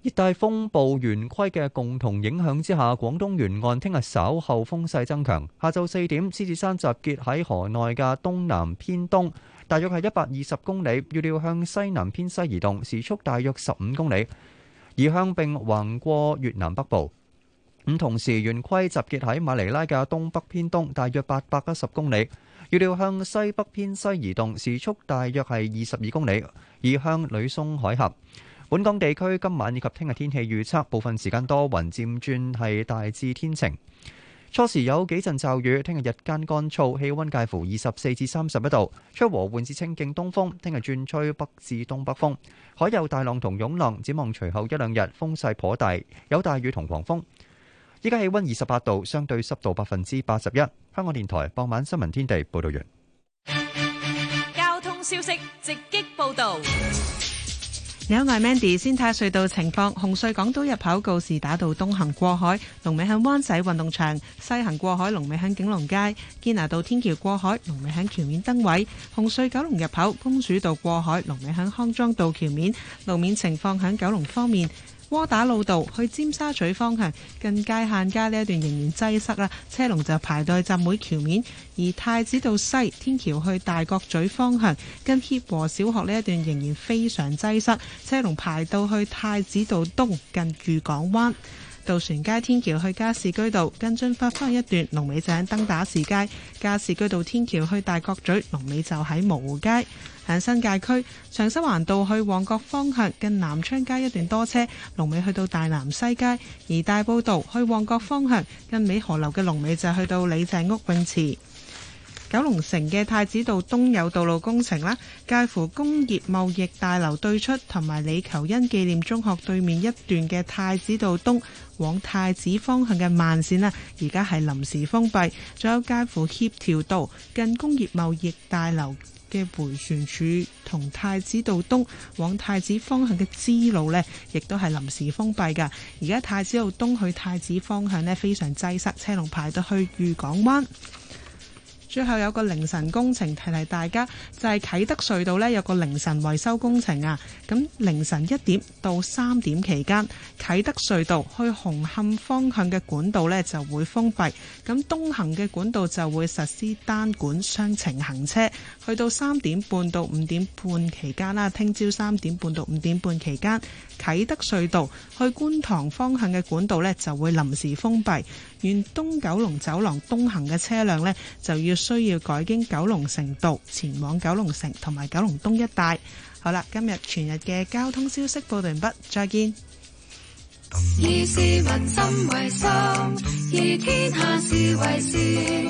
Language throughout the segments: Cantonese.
熱帶風暴圓規嘅共同影響之下，廣東沿岸聽日稍後風勢增強。下晝4點，獅子山集結喺河內嘅東南偏東，大約係120公里，預料向西南偏西移動，時速大約15公里，移向並橫過越南北部。同時，圓規集結喺馬尼拉嘅東北偏東，大約810公里，預料向西北偏西移動，時速大約係22公里，移向呂宋海峽。本港地區今晚以及聽日天氣預測，部分時間多雲，漸轉係大致天晴。初時有幾陣驟雨，聽日日間乾燥，氣溫介乎24至31度，吹和緩至清勁東風。聽日轉吹北至東北風，海有大浪同湧浪。展望隨後一兩日風勢頗大，有大雨同狂風。依家氣溫28度，相對濕度81%。香港電台傍晚新聞天地報道完。 交通消息直擊報道。 有我係 Mandy， 先睇隧道情況。紅隧港島入口告士打道東行過海，龍尾響灣仔運動場；西行過海，龍尾響景隆街。堅拿道天橋過海，龍尾響橋面燈位。紅隧九龍入口公主道過海，龍尾響康莊道橋面。路面情況響九龍方面。窩打老道去尖沙咀方向近界限街呢一段仍然擠塞啦，車龍就排到去浸會橋面。而太子道西天橋去大角咀方向近協和小學呢一段仍然非常擠塞，車龍排到去太子道東近裕港灣。渡船街天橋去加士居道跟進發翻一段，龍尾就喺登打士街。加士居道天橋去大角咀，龍尾就喺蕪湖街。喺新界區長沙灣道去旺角方向近南昌街一段多車，龍尾去到大南西街。而大埔道去旺角方向近美河樓嘅龍尾就去到李鄭屋泳池。九龍城嘅太子道東有道路工程啦，介乎工業貿易大樓對出同埋李求恩紀念中學對面一段嘅太子道東往太子方向嘅慢線啦，而家係臨時封閉。仲有介乎協調道近工業貿易大樓嘅迴旋處同太子道東往太子方向嘅支路呢，亦都係臨時封閉㗎。而家太子道東去太子方向呢，非常擠塞，車龍排到去裕港灣。最後有個凌晨工程提提大家，就係啟德隧道呢有個凌晨維修工程啊。咁凌晨1點到3點期間，啟德隧道去紅磡方向嘅管道呢就會封閉，咁東行嘅管道就會實施單管雙程行車。去到3點半到5點半期間啦，聽朝3點半到5點半期間，啟德隧道去觀塘方向嘅管道呢就會臨時封閉。沿東九龍走廊東行嘅車輛呢，就需要改經九龍城道前往九龍城同埋九龍東一帶。好啦，今日全日嘅交通消息報道完畢，再見。 以市民心為心，以天下事為事。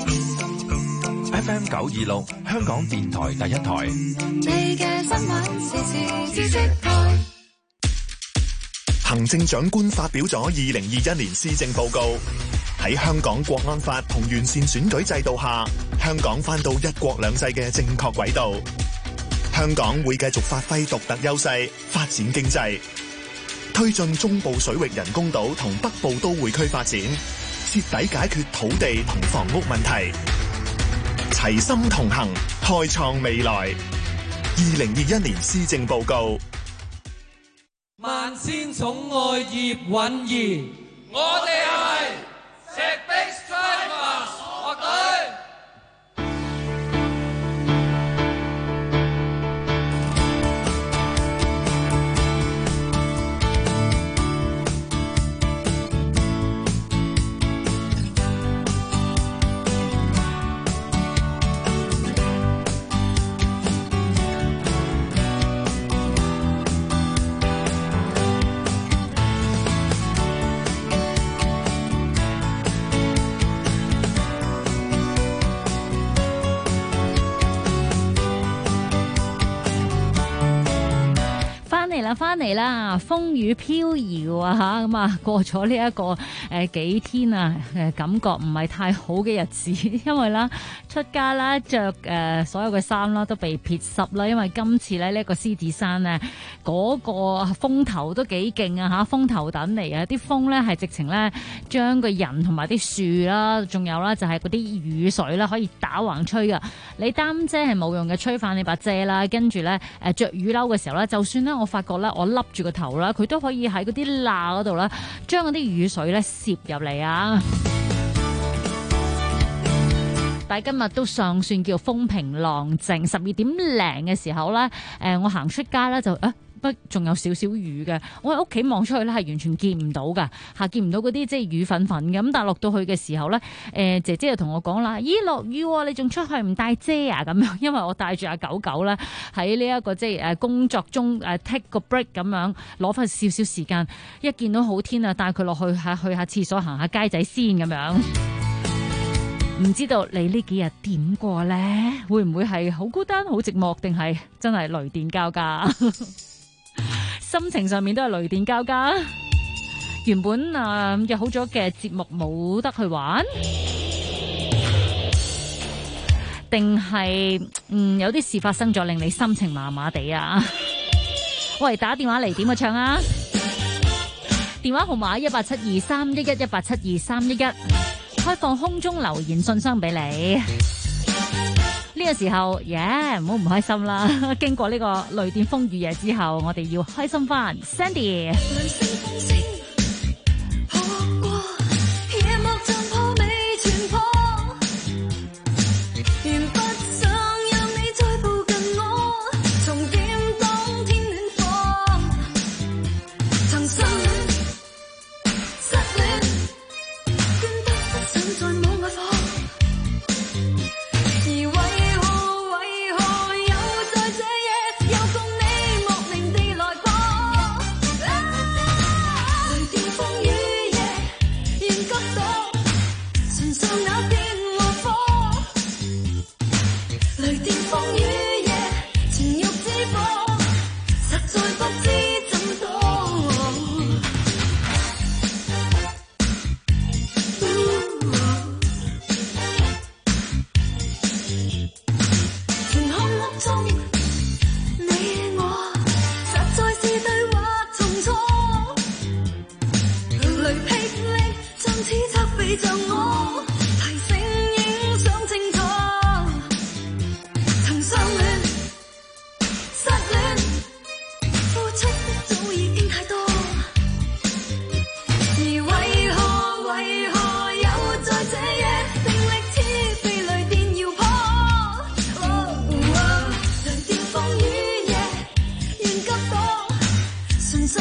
FM 926香港電台第一台。 你嘅新聞時事知識台。 行政長官發表咗2021年施政報告。喺香港國安法同完善選舉制度下，香港返到一國兩制嘅正確軌道。香港會繼續發揮獨特優勢，發展經濟，推進中部水域人工島同北部都會區發展，徹底解決土地同房屋問題，齊心同行，開創未來。2021年施政報告。 萬千寵愛葉韻儀，我哋係石壁 Strikers 樂隊。 翻嚟啦，風雨飄搖啊吓，咁啊過咗呢一個幾天啊，感覺唔係太好嘅日子，因為啦出街啦着所有嘅衫啦都被撇濕啦，因為今次咧呢個獅子山咧嗰個風頭都幾勁啊吓，風頭等嚟啊，啲風咧係直情咧將個人同埋啲樹啦，仲有啦就係嗰啲雨水啦可以打橫吹噶，你擔遮係冇用嘅，吹翻你把遮啦，跟住咧着雨褸嘅時候咧，就算咧我發覺覺咧，我笠住個頭啦，佢都可以喺嗰啲罅嗰度咧，將嗰啲雨水咧攝入嚟啊！但係今日都尚算叫風平浪靜，12點零嘅時候咧，我行出街咧就仲有少少雨嘅，我喺屋企望出去咧係完全見唔到噶，見唔到嗰啲即係雨粉粉嘅，咁但係落到去嘅時候咧，姐姐就同我講啦，咦落雨喎，你仲出去唔帶遮啊？咁樣，因為我帶住阿狗狗咧喺呢一個即係工作中take 個 break 咁樣，攞翻少少時間，一見到好天啊，帶佢落去下廁所行下街仔先咁樣。唔知道你呢幾日點過呢？會唔會係好孤單、好寂寞，定係真係雷電交加？心情上面都係雷電交加。原本約好咗嘅節目冇得去玩，定係有啲事發生咗，令你心情麻麻地啊？喂，打電話嚟點個唱啊！電話號碼1872311，1872311。開放空中留言信箱俾你。呢個時候，唔好唔開心啦！經過呢個雷電風雨夜之後，我哋要開心翻。Sandy。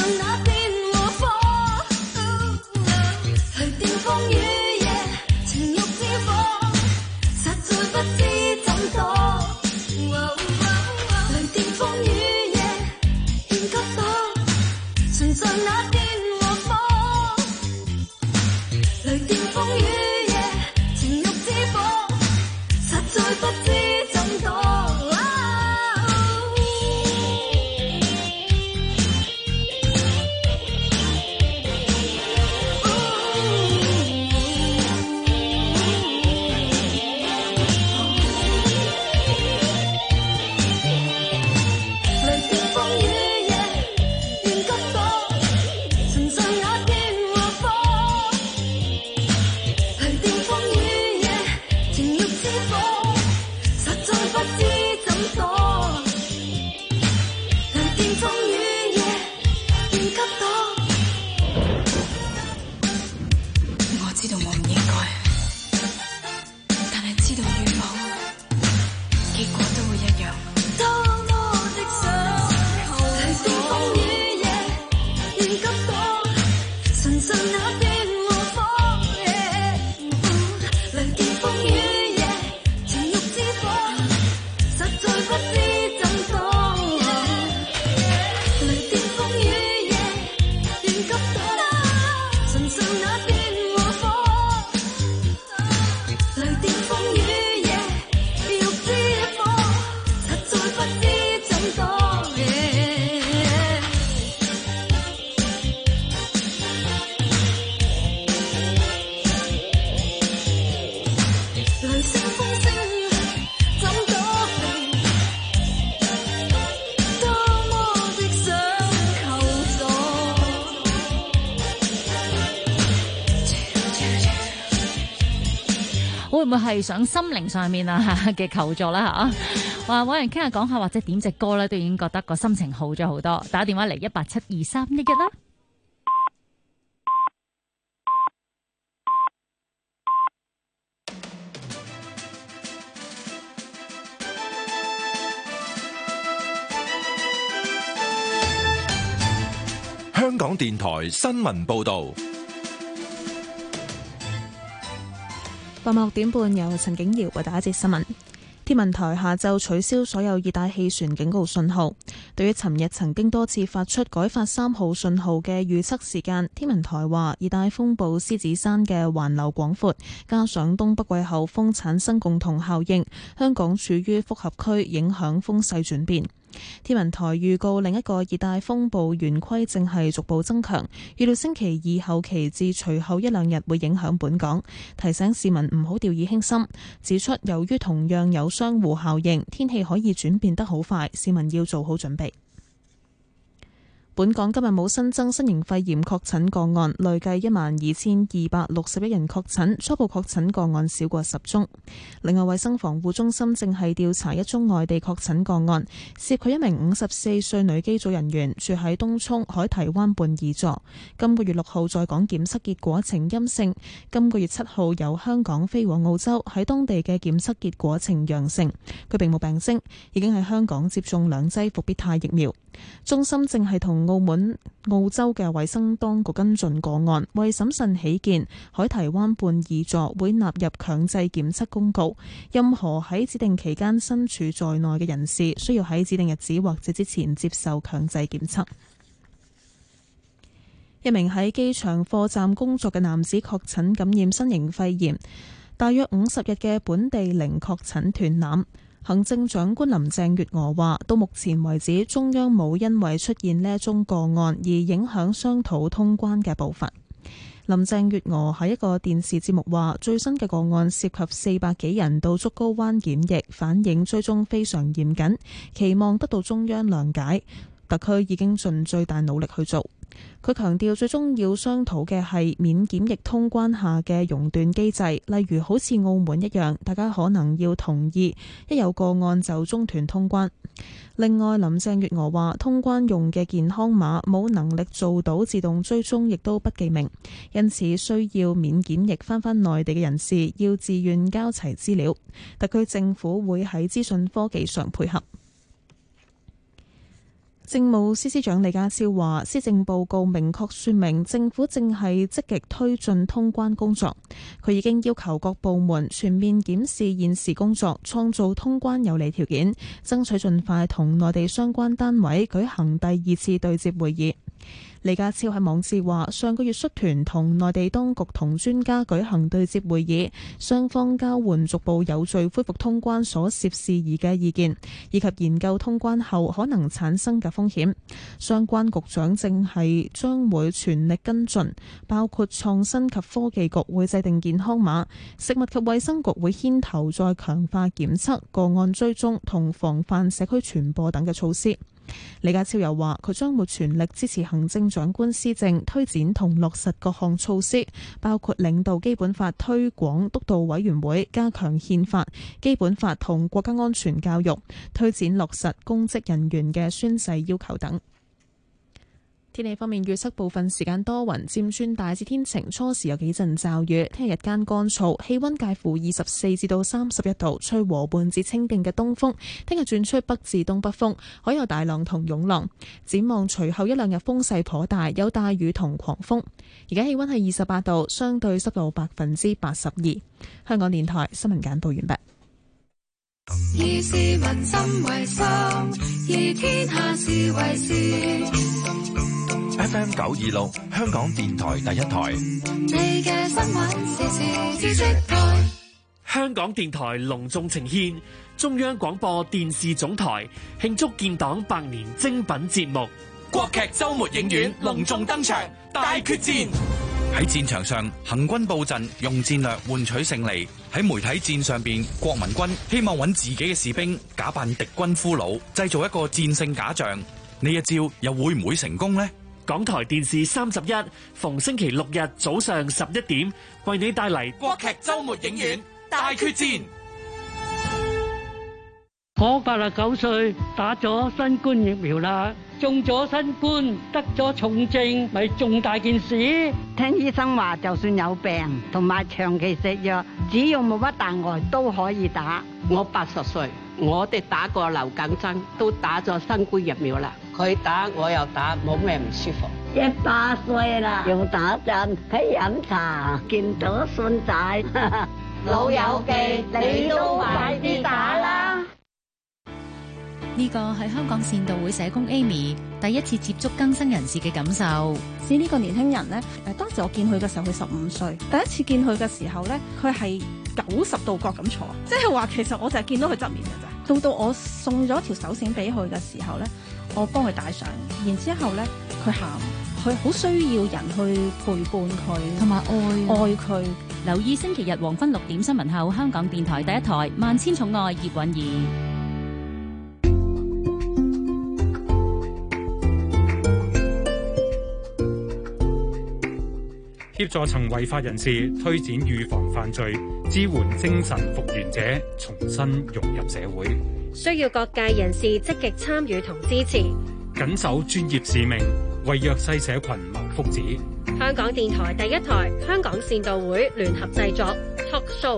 情會唔會係上心靈上面啊嘅求助啦嚇？話揾人傾下講下，或者點隻歌咧，都已經覺得個心情好咗好多。打電話嚟1872311啦。 香港電台新聞報道。 傍晚6點半由陳景瑤為大家節新聞。天文台下晝取消所有熱帶氣旋警告信號。對於尋日曾經多次發出改發3號信號嘅預測時間，天文台話熱帶風暴獅子山嘅環流廣闊，加上東北季候風產生共同效應，香港處於複合區，影響風勢轉變。天文台預告另一個熱帶風暴圓規正係逐步增強，預料星期二後期至隨後1-2日會影響本港，提醒市民唔好掉以輕心。指出由於同樣有相互效應，天氣可以轉變得好快，市民要做好準備。本港今日冇新增新型肺炎確診個案，累計12,261人確診，初步確診個案少過10宗。另外，衛生防護中心正係調查一宗外地確診個案，涉及一名54歲女機組人員，住喺東涌海堤灣畔2座。今個月6號在港檢測結果呈陰性，今個月7號由香港飛往澳洲，喺當地嘅檢測結果呈陽性。佢並冇病徵，已經喺香港接種2劑復必泰疫苗。中心正係同澳洲嘅衛生當局跟進個案，為審慎起見，海堤灣畔2座會納入強制檢測公告。任何喺指定期間身處在內嘅人士，需要喺指定日子或者之前接受強制檢測。一名喺機場貨站工作嘅男子確診感染新型肺炎，大約50日嘅本地零確診斷纜。行政長官林鄭月娥話，到目前為止，中央冇因為出現呢一宗個案而影響商討通關嘅步伐。林鄭月娥喺一個電視節目話，最新嘅個案涉及400幾人到竹篙灣檢疫，反映追蹤非常嚴謹，期望得到中央諒解。特區已經盡最大努力去做。佢強調，最終要商討嘅係免檢疫通關下嘅熔斷機制，例如好似澳門一樣，大家可能要同意一有個案就中斷通關。另外，林鄭月娥話，通關用嘅健康碼冇能力做到自動追蹤，亦都不記名，因此需要免檢疫返內地嘅人士要自願交齊資料。特區政府會喺資訊科技上配合。政務司司長李家超話，施政報告明確說明政府正係積極推進通關工作。佢已經要求各部門全面檢視現時工作，創造通關有利條件，爭取盡快同內地相關單位舉行第2次對接會議。李家超喺網誌話，上個月率團同內地當局同專家舉行對接會議，雙方交換逐步有序恢復通關所涉事宜嘅意見，以及研究通關後可能產生嘅風險。相關局長將會全力跟進，包括創新及科技局會制定健康碼，食物及衛生局會牽頭再強化檢測、個案追蹤同防範社區傳播等嘅措施。李家超又話，佢將會全力支持行政長官施政，推展同落實各項措施，包括領導基本法推廣督導委員會，加強憲法、基本法同國家安全教育，推展落實公職人員嘅宣誓要求等。天氣方面，預測部分時間多雲，漸轉大致天晴，初時有幾陣驟雨。聽日日間乾燥，氣溫介乎24至到31度，吹和緩至清勁嘅東風。聽日轉吹北至東北風，海有大浪同湧浪。展望隨後1-2日風勢頗大，有大雨同狂風。而家氣溫係28度，相對濕度82%。香港電台新聞簡報完畢。 以市民心為心，以天下事為事。 FM 926，香港電台第一台。 你嘅新聞時事知識台。 香港電台隆重呈獻中央廣播電視總台慶祝建黨100年精品節目《 國劇周末影院》隆重登場，大決戰。 喺戰場上行軍布陣，用戰略換取勝利。喺媒體戰上邊，國民軍希望揾自己嘅士兵假扮敵軍俘虜，製造一個戰勝假象。呢一招又會唔會成功呢？ 港台電視31逢星期6日早上11點，為你帶嚟國劇周末影院大決戰。 我89歲，打咗新冠疫苗啦，中咗新冠，得咗重症，咪重大件事。 聽醫生話，就算有病同埋長期食藥，只要冇乜大礙都可以打。 我80歲，我哋打過流感針，都打咗新冠疫苗啦。佢打我又打，冇咩唔舒服。 100歲啦，用打針喺飲茶，見到孫仔， 老友記，你都快啲打啦！ 呢個係香港善導會社工 Amy 第一次接觸更生人士嘅感受。 似呢個年輕人呢，當時我見佢嘅時候，佢15歲。第一次見佢嘅時候呢，佢係90度角咁坐，即係話其實我就係見到佢側面嘅咋。到我送咗條手繩俾佢嘅時候呢，我幫佢戴上，然之後呢，佢喊，佢好需要人去陪伴佢， 同埋愛佢。 留意星期日黃昏6點新聞後，香港電台第一台《萬千寵愛》葉韻儀。 協助曾違法人士推展預防犯罪，支援精神復原者重新融入社會。 需要各界人士積極參與同支持， 緊守專業使命，為弱勢社群謀福祉。 香港電台第一台，香港善導會聯合製作 Talk Show。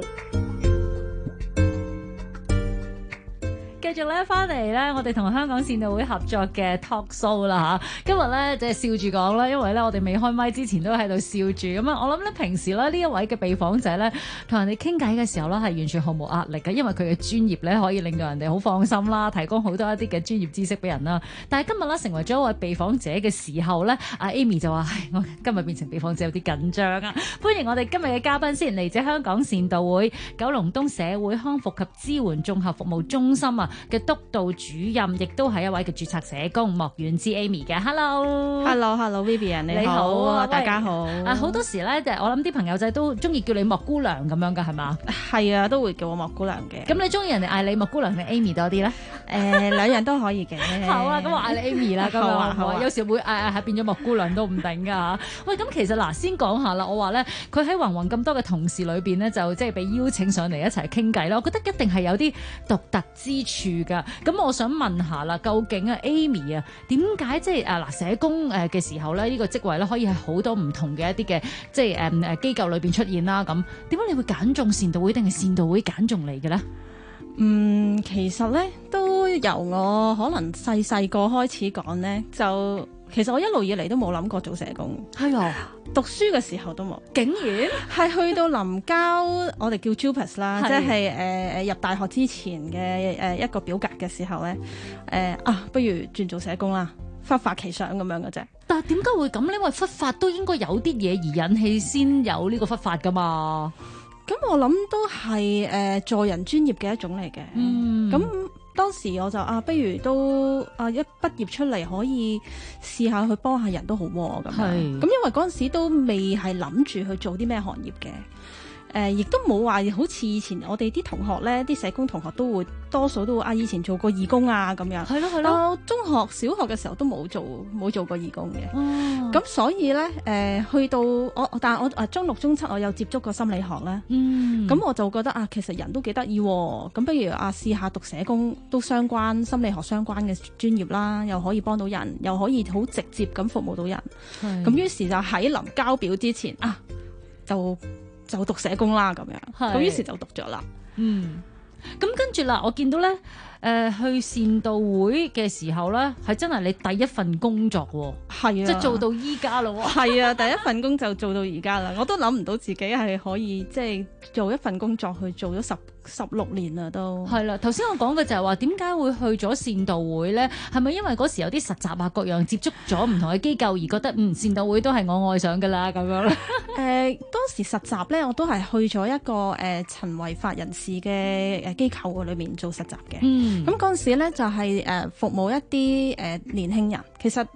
繼續咧翻嚟咧，我哋同香港善導會合作嘅 talk show 啦嚇。今日咧就係笑住講啦，因為咧我哋未開麥之前都喺度笑住咁啊。我諗咧平時咧呢一位嘅被訪者咧同人哋傾偈嘅時候咧係完全毫無壓力嘅，因為佢嘅專業咧可以令到人哋好放心啦，提供好多一啲嘅專業知識俾人啦。但係今日咧成為咗一位被訪者嘅時候咧，阿 Amy 就話：我今日變成被訪者有啲緊張啊！歡迎我哋今日嘅嘉賓先，嚟自香港善導會九龍東社會康復及支援綜合服務中心啊嘅督導主任，亦都係一位嘅註冊社工莫婉芝 Amy 嘅。 Hello，Vivian 你好啊，大家好。 好多時咧，我諗啲朋友仔都中意叫你莫姑娘咁樣噶，係嘛？ 係啊，都會叫我莫姑娘嘅。 咁你中意人哋嗌你莫姑娘定 Amy 多啲咧？ 兩樣都可以嘅。 好啊，咁我嗌你 Amy 啦。 好啊。 有時會嗌變咗莫姑娘都唔定噶嚇。喂，咁其實嗱，先講下啦。我話咧，佢喺芸芸咁多嘅同事裏邊咧，就即係被邀請上嚟一齊傾偈啦。我覺得一定係有啲獨特之處㗎。咁我想問下啦，究竟啊 Amy 啊，點解即係社工嘅時候咧，呢個職位咧可以係好多唔同嘅一啲嘅即係機構裏邊出現啦？咁點解你會揀中善導會，定係善導會揀中你嘅咧？ 其實咧都由我可能細個開始講咧，就其實我一路以嚟都冇諗過做社工。 係啊， 讀書嘅時候都冇， 竟然係去到臨交我哋叫 JUPAS 啦，即係入大學之前嘅一個表格嘅時候咧，不如轉做社工啦，忽發奇想咁樣嘅啫。 但係點解會咁？因為忽發都應該有啲嘢而引起先有呢個忽發噶嘛。 咁我諗都係助人專業嘅一種嚟嘅。咁當時我就不如都一畢業出嚟可以試下去幫下人都好喎咁樣。咁因為嗰陣時都未係諗住去做啲咩行業嘅。亦都冇話好似以前我哋啲同學咧，啲社工同學都會多數都會以前做過義工啊咁樣。係咯係咯。中學、小學嘅時候都冇做過義工嘅。咁所以咧去到但係我中六、中七我有接觸過心理學咧。咁我就覺得其實人都幾得意喎。咁不如試下讀社工都相關心理學相關嘅專業啦，又可以幫到人，又可以好直接咁服務到人。咁於是就喺臨交表之前就讀社工啦咁樣，咁於是就讀咗啦。 咁跟住啦，我見到咧，去善導會嘅時候咧，係真係你第一份工作喎。係啊，即係做到依家咯。 係啊，第一份工就做到而家啦。我都諗唔到自己係可以即係做一份工作去做咗16年啦都。 係啦，頭先我講嘅就係話點解會去咗善導會咧？係咪因為嗰時有啲實習啊各樣接觸咗唔同嘅機構而覺得善導會都係我愛上㗎啦咁樣咧？ 當時實習咧，我都係去咗一個曾違法人士嘅機構裏面做實習嘅。咁嗰陣時咧就係服務一啲年輕人。其實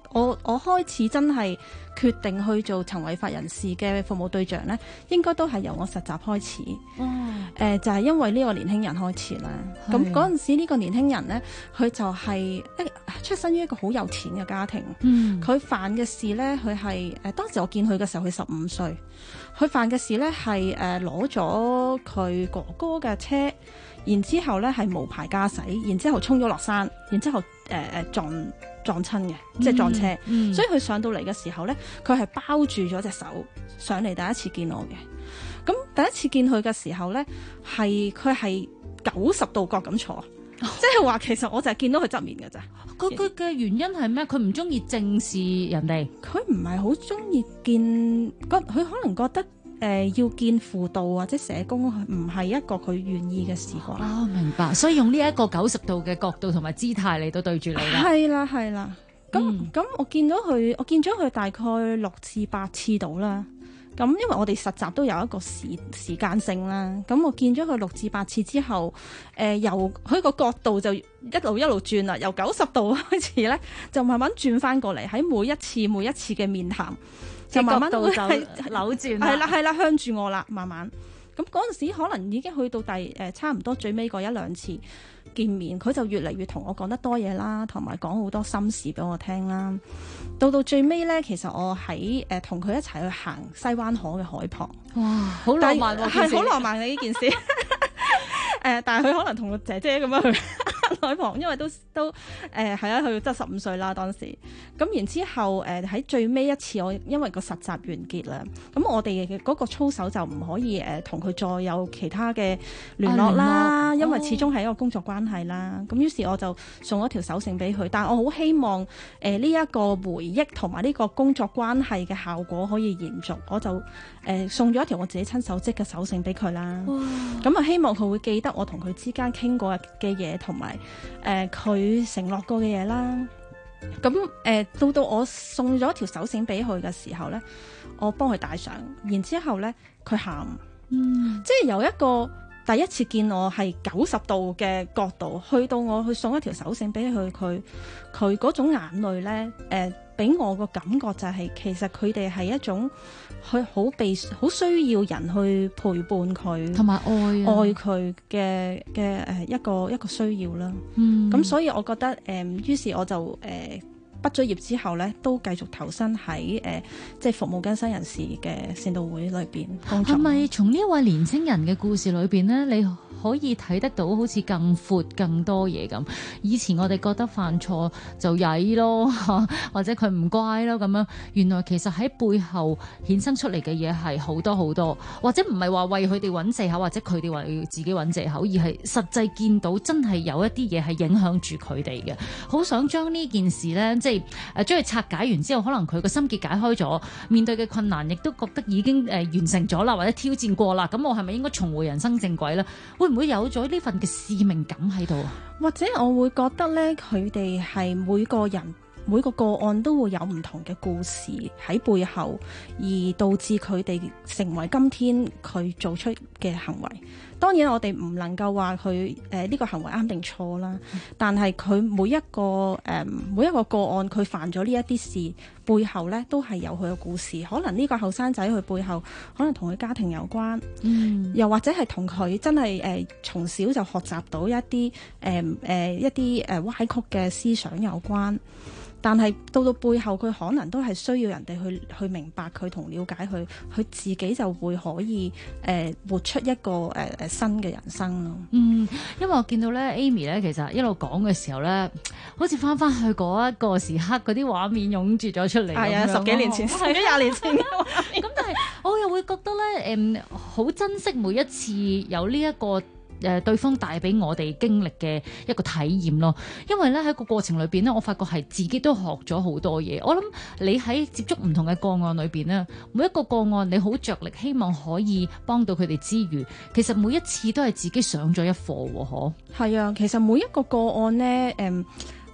我開始真係決定去做曾違法人士嘅服務對象呢，應該都係由我實習開始。就係因為呢個年輕人開始啦。咁嗰陣時呢個年輕人呢，佢就係出身於一個好有錢嘅家庭。佢犯嘅事呢，佢係當時我見佢嘅時候，佢15歲。佢犯嘅事呢，係攞咗佢哥哥嘅車，然之後呢係無牌駕駛，然之後衝咗落山，然之後撞親嘅，即係撞車。所以佢上到嚟嘅時候呢，佢係包住咗隻手上嚟，第一次見我嘅。咁第一次見佢嘅時候呢，佢係90度角咁坐，即係話其實我就係見到佢側面嘅咋。 佢嘅原因係咩？佢唔中意正視人哋， 佢唔係好中意見，佢可能覺得要見輔導或者社工唔係一個佢願意嘅事啩。 哦，明白。所以用呢一個90度嘅角度同埋姿態嚟到對住你啦。 係啦。咁我見咗佢大概6至8次到啦。咁因為我哋實習都有一個時間性啦，咁我見咗佢6至8次之後，由佢個角度就一路轉啦，由90度開始咧，就慢慢轉翻過嚟，喺每一次嘅面談，就慢慢角度就扭轉啦， 係啦，向住我啦，慢慢。咁嗰陣時可能已經去到差唔多最尾嗰1-2次見面，佢就越嚟越同我講得多嘢啦，同埋講好多心事俾我聽啦。到最尾咧，其實我喺同佢一齊去行西灣河嘅海旁。哇， 好浪漫喎！ 係好浪漫嘅呢件事。但係佢可能同個姐姐咁樣去海旁，因為都係啊，佢得15歲啦當時。咁然之後喺最尾一次，我因為個實習完結啦，咁我哋嘅嗰個操守就唔可以同佢再有其他嘅聯絡啦，因為始終係一個工作關係啦。咁於是我就送咗條手繩俾佢，但係我好希望呢一個回憶同埋呢個工作關係嘅效果可以延續，我就送咗一條我自己親手織嘅手繩俾佢啦。咁啊，希望佢會記得我同佢之間傾過嘅嘢，同埋佢承諾過嘅嘢啦。咁到我送咗條手繩俾佢嘅時候呢，我幫佢戴上，然之後呢，佢喊，即係由一個第一次見我係90度嘅角度，去到我去送一條手繩俾佢嗰種眼淚呢，俾我個感覺就係其實佢哋係一種佢好需要人去陪伴佢，同埋愛佢嘅一個需要啦。咁所以我覺得於是我就畢咗業之後咧，都繼續投身喺即係服務更生人士嘅善導會裏邊工作。 係咪從呢一位年青人嘅故事裏邊咧，你可以睇得到好似更闊更多嘢咁？以前我哋覺得犯錯就曳咯，或者佢唔乖咯咁樣，原來其實喺背後衍生出嚟嘅嘢係好多好多，或者唔係話為佢哋揾藉口，或者佢哋為自己揾藉口，而係實際見到真係有一啲嘢係影響住佢哋嘅。好想將呢件事咧，即係將佢拆解完之後，可能佢個心結解開咗，面對嘅困難亦都覺得已經完成咗啦，或者挑戰過啦，咁我係咪應該重回人生正軌咧？會唔會有咗呢份嘅使命感喺度啊？ 或者我會覺得咧，佢哋係每個人每個個案都會有唔同嘅故事喺背後，而導致佢哋成為今天佢做出嘅行為。當然我哋唔能夠話佢呢個行為啱定錯啦，但係佢每一個個案佢犯咗呢一啲事背後呢，都係有佢嘅故事。可能呢個後生仔佢背後可能同佢家庭有關，又或者係同佢真係從小就學習到一啲歪曲嘅思想有關。但係到背後佢可能都係需要人哋去明白佢同了解佢，佢自己就會可以活出一個新嘅人生咯。 因為我見到咧 Amy 咧，其實一路講嘅時候咧，好似翻去嗰一個時刻，嗰啲畫面湧住咗出嚟。係啊 ，10幾年前，係20年前嘅畫面。 咁但係我又會覺得咧，好珍惜每一次有呢一個對方帶俾我哋經歷嘅一個體驗咯，因為咧喺個過程裏邊咧，我發覺係自己都學咗好多嘢。我諗你喺接觸唔同嘅個案裏邊咧，每一個個案你好着力，希望可以幫到佢哋之餘，其實每一次都係自己上咗一課喎，嗬？ 係啊，其實每一個個案咧，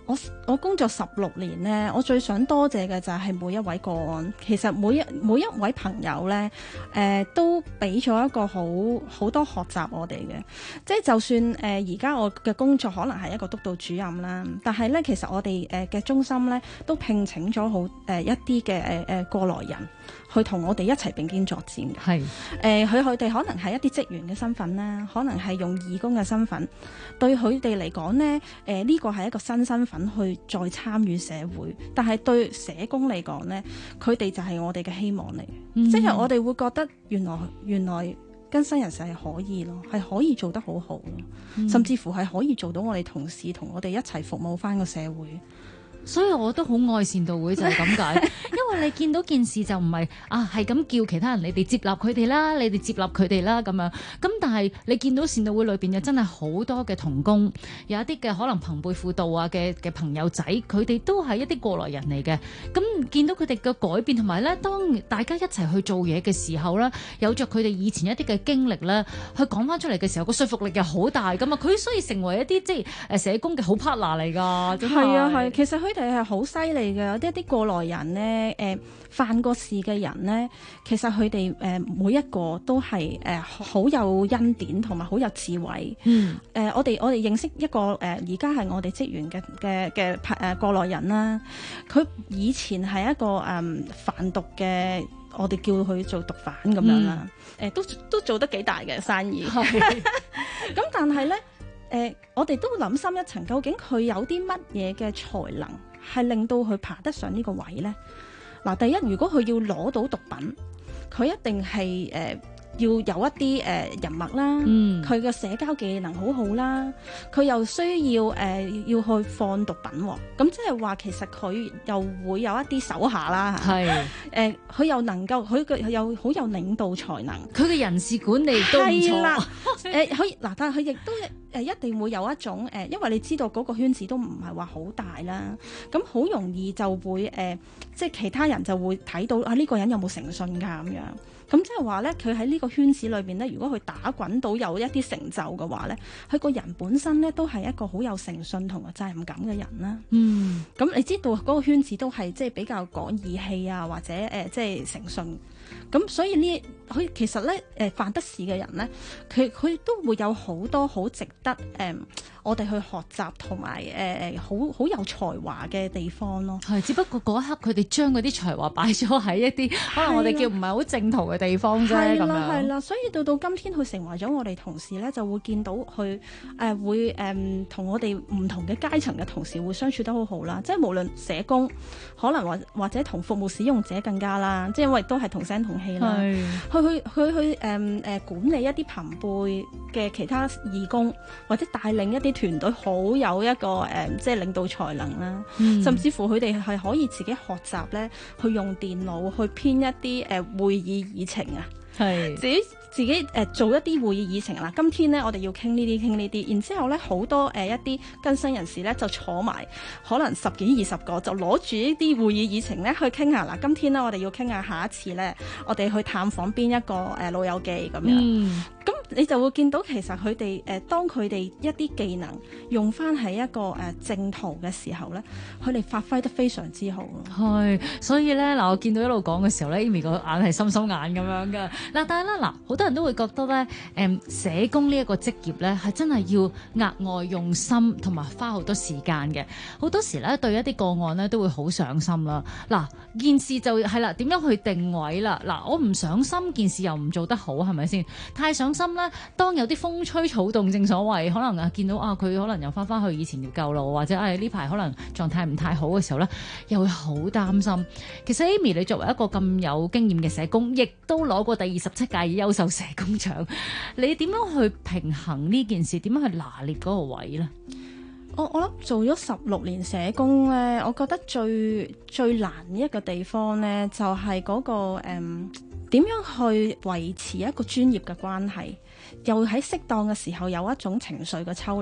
我工作16年呢，我最想多謝嘅就係每一位個案。其實每一位朋友呢，都俾咗一個好多學習我哋嘅。即係就算而家我嘅工作可能係一個督導主任啦，但係呢，其實我哋嘅中心呢，都聘請咗一啲嘅過來人去同我哋一齊並肩作戰嘅。係佢哋可能係一啲職員嘅身份啦，可能係用義工嘅身份，對佢哋嚟講呢，呢個係一個新身份去再參與社會，但係對社工嚟講呢，佢哋就係我哋嘅希望嚟嘅。即係我哋會覺得原來更新人士係可以咯，係可以做得好好咯，甚至乎係可以做到我哋同事同我哋一齊服務翻個社會。 所以我都好愛善道會就係咁解，因為你見到件事就唔係係咁叫其他人你哋接納佢哋啦，你哋接納佢哋啦咁樣。咁但係你見到善道會裏邊又真係好多嘅同工，有一啲嘅可能朋輩輔導嘅朋友仔，佢哋都係一啲過來人嚟嘅。咁見到佢哋嘅改變，同埋咧，當大家一齊去做嘢嘅時候咧，有着佢哋以前一啲嘅經歷咧，去講翻出嚟嘅時候，個說服力又好大噶嘛。佢所以成為一啲即係社工嘅好 partner 嚟㗎。係啊係，其實佢哋係好犀利嘅，有啲過來人呢，犯過事嘅人呢，其實佢哋每一個都係好有恩典同埋好有智慧。我哋認識一個而家係我哋職員嘅過來人啦，佢以前係一個販毒嘅，我哋叫佢做毒販咁樣啦，都做得幾大嘅生意。咁但係呢，我哋都諗深一層，究竟佢有啲乜嘢嘅才能係令到佢爬得上呢個位呢？嗱，第一，如果佢要攞到毒品，佢一定係要有一啲人脈啦，佢嘅社交技能好好啦，佢又需要要去放毒品喎，咁即係話其實佢又會有一啲手下啦，係佢又能夠佢又好有領導才能， 佢嘅人事管理都唔錯啦， 但係佢亦都一定會有一種因為你知道嗰個圈子都唔係話好大啦，咁好容易就會即係其他人就會睇到呢個人有冇誠信㗎咁樣。咁即係話咧，佢喺呢個圈子裏邊咧，如果佢打滾到有一啲成就嘅話咧，佢個人本身咧都係一個好有誠信同埋責任感嘅人啦。咁你知道嗰個圈子都係即係比較講義氣啊，或者即係誠信。咁所以佢其實咧犯得事嘅人咧，佢都會有好多好值得我哋去學習同埋好有才華嘅地方咯。 係，只不過嗰一刻佢哋將嗰啲才華擺咗喺一啲可能我哋叫唔係好正途嘅地方啫。係啦係啦，所以到今天佢成為咗我哋同事咧，就會見到佢會同我哋唔同嘅階層嘅同事會相處得好好啦。即係無論社工，可能或者同服務使用者更加啦，即係因為都係同聲同氣啦。去管理一啲朋輩嘅其他義工，或者帶領一啲團隊，好有一個即係領導才能啦。甚至乎佢哋係可以自己學習咧，去用電腦去編一啲會議議程啊。係自己做一啲會議議程啦。今天呢，我哋要傾呢啲，然之後呢，好多一啲更新人士呢，就坐埋，可能10幾20個就攞住呢啲會議議程呢去傾下嗱。今天呢，我哋要傾下下一次呢，我哋去探訪邊一個老友記咁樣。咁你就會見到其實佢哋當佢哋一啲技能用翻喺一個正途嘅時候呢，佢哋發揮得非常之好。 係，所以呢，嗱，我見到一路講嘅時候呢 Amy 個眼係深深眼咁樣㗎。嗱，但係咧，嗱，好多人都會覺得咧，社工呢一個職業咧係真係要額外用心同埋花好多時間嘅。好多時咧對一啲個案咧都會好上心啦。嗱，件事就係啦，點樣去定位啦？嗱，我唔上心，件事又唔做得好，係咪先？太上心咧，當有啲風吹草動，正所謂可能見到佢可能又翻去以前條舊路，或者呢排可能狀態唔太好嘅時候咧，又會好擔心。其實 Amy 你作為一個咁有經驗嘅社工，亦都攞過第27屆優秀社工獎，你點樣去平衡呢件事？點樣去拿捏嗰個位呢？ 我諗做咗16年社工咧，我覺得最難一個地方咧，就係嗰個點樣去維持一個專業嘅關係，又喺適當嘅時候有一種情緒嘅抽離。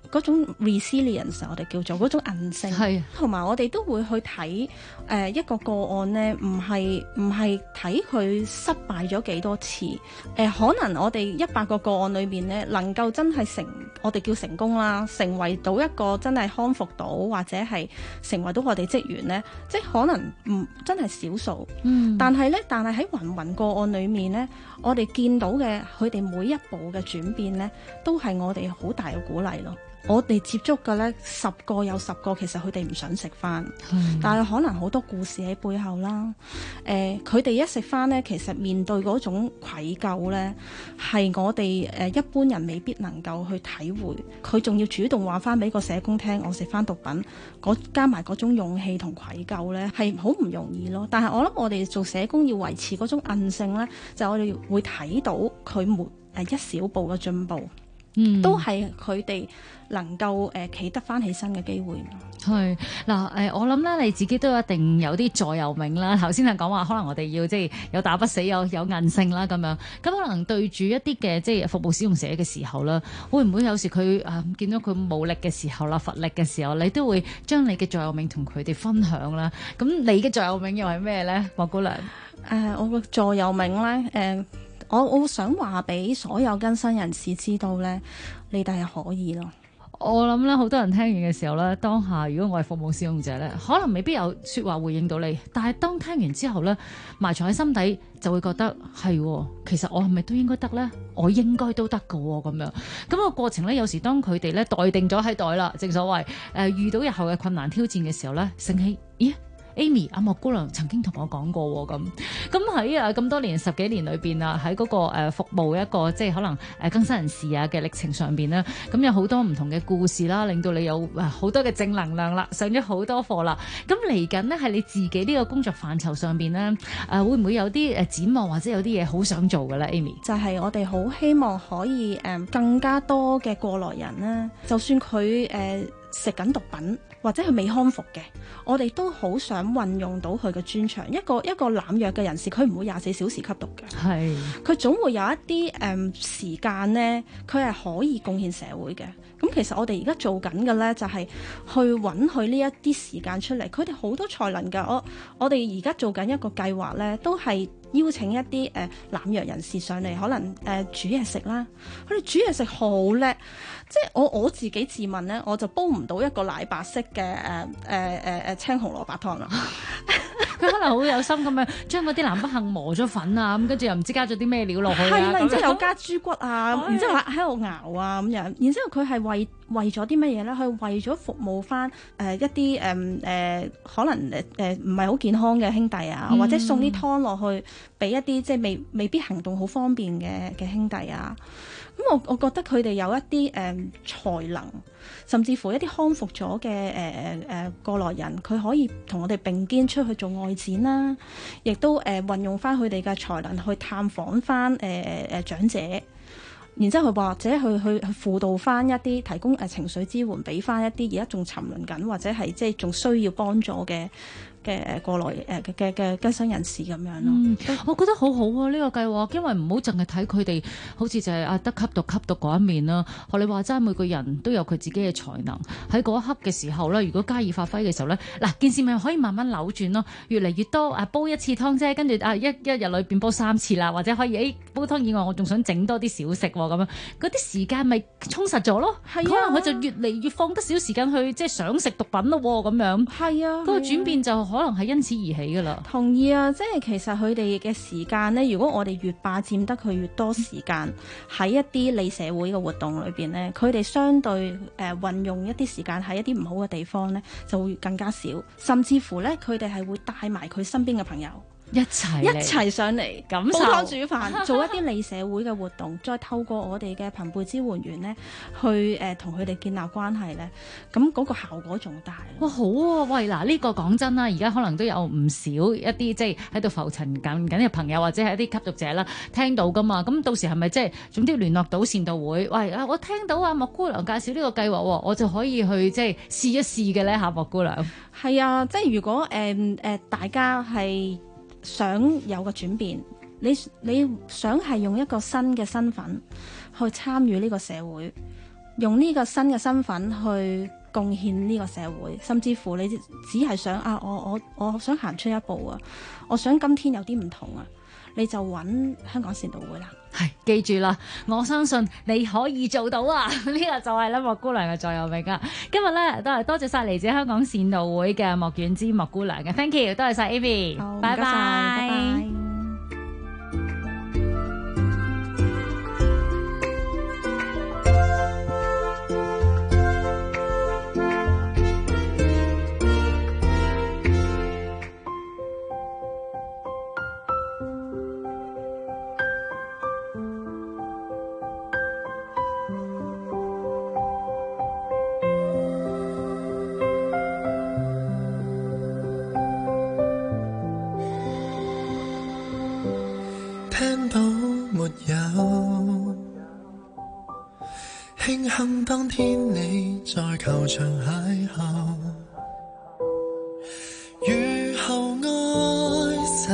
嗰種 resilience， 我哋叫做嗰種韌性，同埋我哋都會去睇一個個案呢，唔係睇佢失敗咗幾多次，可能我哋100個個案裏面呢，能夠真係我哋叫成功啦，成為到一個真係康復到或者係成為到我哋職員呢，即係可能唔真係少數，但係喺芸個案裏面呢，我哋見到嘅佢哋每一步嘅轉變呢，都係我哋好大嘅鼓勵咯。我哋接觸嘅呢，10個有10個其實佢哋唔想食返，但係可能好多故事喺背後啦。佢哋一食返呢，其實面對嗰種愧疚呢，係我哋一般人未必能夠去體會。佢仲要主動話返俾個社工聽，我食返毒品，加埋嗰種勇氣同愧疚呢，係好唔容易咯。但係我諗我哋做社工要維持嗰種韌性呢，就係我哋會睇到佢一小步嘅進步。都係佢哋能夠企得翻起身嘅機會。 係嗱我諗咧，你自己都一定有啲座右銘啦。頭先係講話，可能我哋要即係有打不死，有韌性啦咁樣。咁可能對住一啲嘅即係服務使用者嘅時候啦，會唔會有時佢見到佢冇力嘅時候啦、乏力嘅時候，你都會將你嘅座右銘同佢哋分享啦？咁你嘅座右銘又係咩咧，莫姑娘？ 我個座右銘咧我想話俾所有更生人士知道咧，你哋係可以咯。 我諗咧，好多人聽完嘅時候咧，當下如果我係服務使用者咧，可能未必有說話回應到你，但係當聽完之後咧，埋藏喺心底就會覺得係，其實我係咪都應該得咧？我應該都得㗎咁樣。咁個過程咧，有時當佢哋咧待定咗喺袋啦，正所謂遇到日後嘅困難挑戰嘅時候咧，醒起咦？Amy 莫姑娘曾經同我講過咁喺咁多年10幾年裏邊啊，喺嗰個服務一個即係可能更生人士嘅歷程上邊咧，咁有好多唔同嘅故事啦，令到你有好多嘅正能量啦，上咗好多課啦。咁嚟緊呢，係你自己呢個工作範疇上邊咧，會唔會有啲展望或者有啲嘢好想做嘅咧 ？Amy 就係我哋好希望可以更加多嘅過來人啦，就算佢食緊毒品或者佢未康復嘅，我哋都好想運用到佢嘅專長。一個濫藥嘅人士，佢唔會24小時吸毒嘅，係佢總會有一啲時間呢，佢係可以貢獻社會嘅。咁其實我哋而家做緊嘅呢，就係去揾佢呢一啲時間出嚟。佢哋好多才能㗎。我哋而家做緊一個計劃呢，都係邀請一啲濫藥人士上嚟，可能煮嘢食啦。佢哋煮嘢食好叻，即係我自己自問呢，我就煲唔到一個奶白色嘅青紅蘿蔔湯啦。 佢可能好有心咁樣將嗰啲南北杏磨咗粉啊，咁跟住又唔知加咗啲咩料落去啊， 係啦，然之後又加豬骨啊，然之後喺度熬啊咁樣，然之後佢係為咗啲乜嘢咧？佢為咗服務翻一啲可能唔係好健康嘅兄弟啊，或者送啲湯落去俾一啲即係未必行動好方便嘅兄弟啊。咁我覺得佢哋有一啲才能，甚至乎一啲康復咗嘅過來人，佢可以同我哋並肩出去做外展啦，亦都運用翻佢哋嘅才能去探訪翻長者，然之後或者去輔導翻一啲提供情緒支援俾翻一啲而家仲沉淪緊或者係即係仲需要幫助嘅過來嘅更生人士咁樣咯。 我覺得好好啊，呢個計劃，因為唔好淨係睇佢哋好似就係得吸毒嗰一面啦。學你話齋，每個人都有佢自己嘅才能，喺嗰一刻嘅時候咧，如果加以發揮嘅時候咧，嗱件事咪可以慢慢扭轉咯，越嚟越多煲一次湯啫，跟住一日裏邊煲3次啦，或者可以煲湯以外，我仲想整多啲小食咁樣，嗰啲時間咪充實咗咯。係啊，可能佢就越嚟越放得少時間去即係想食毒品咯咁樣。係啊，嗰個轉變就可能係因此而起噶啦。 同意啊，即係其實佢哋嘅時間呢，如果我哋越霸佔得佢越多時間喺一啲利社會嘅活動裏邊呢，佢哋相對運用一啲時間喺一啲唔好嘅地方呢，就會更加少，甚至乎呢，佢哋係會帶埋佢身邊嘅朋友一齊上嚟感受煲湯煮飯，做一啲利社會嘅活動，再透過我哋嘅朋輩支援員呢，去同佢哋建立關係呢，咁嗰個效果仲大。 哇，好啊！喂，嗱，呢個講真啦，而家可能都有唔少一啲即係喺度浮沉緊嘅朋友，或者係一啲吸毒者啦，聽到噶嘛。咁到時係咪即係總之聯絡到善導會？喂，我聽到莫姑娘介紹呢個計劃，我就可以去即係試一試嘅咧嚇，莫姑娘。 係啊，即係如果大家係想有個轉變，你想係用一個新嘅身份去參與呢個社會， 用呢個新嘅身份去貢獻呢個社會，甚至乎你只係想我想行出一步啊，我想今天有啲唔同啊，你就揾香港善導會啦。 係，記住啦，我相信你可以做到啊！呢個就係咧莫姑娘嘅座右銘啊！今日咧都係多謝晒嚟自香港善導會嘅莫婉之莫姑娘嘅 ，thank you， 多謝晒 Amy， 拜拜，拜拜。 聽到沒有？慶幸當天你在球場邂逅，雨後哀愁，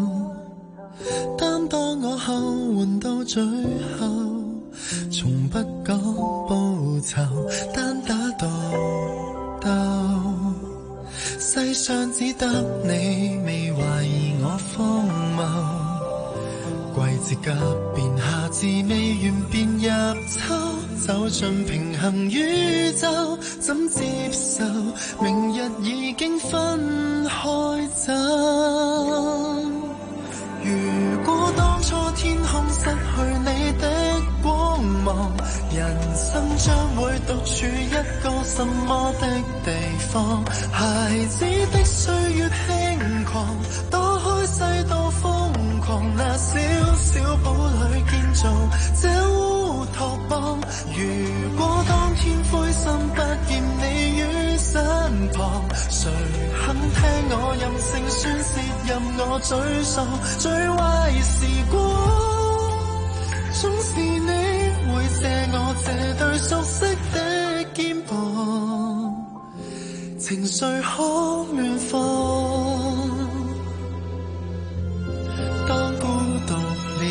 擔當我後援到最後，從不講報酬，單打獨鬥，世上只得你未懷疑我荒謬。季節急變，夏至未完便入秋，走進平衡宇宙，怎接受明日已經分開走？如果當初天空失去你的光芒，人生將會獨處一個什麼的地方？孩子的歲月輕狂，躲開世道瘋狂，那小小堡壘建造這烏托邦。如果當天灰心不見你於身旁，誰肯聽我任性宣泄，任我沮喪？最壞時光總是你會借我這對熟悉的肩膀，情緒可亂放。當孤獨了，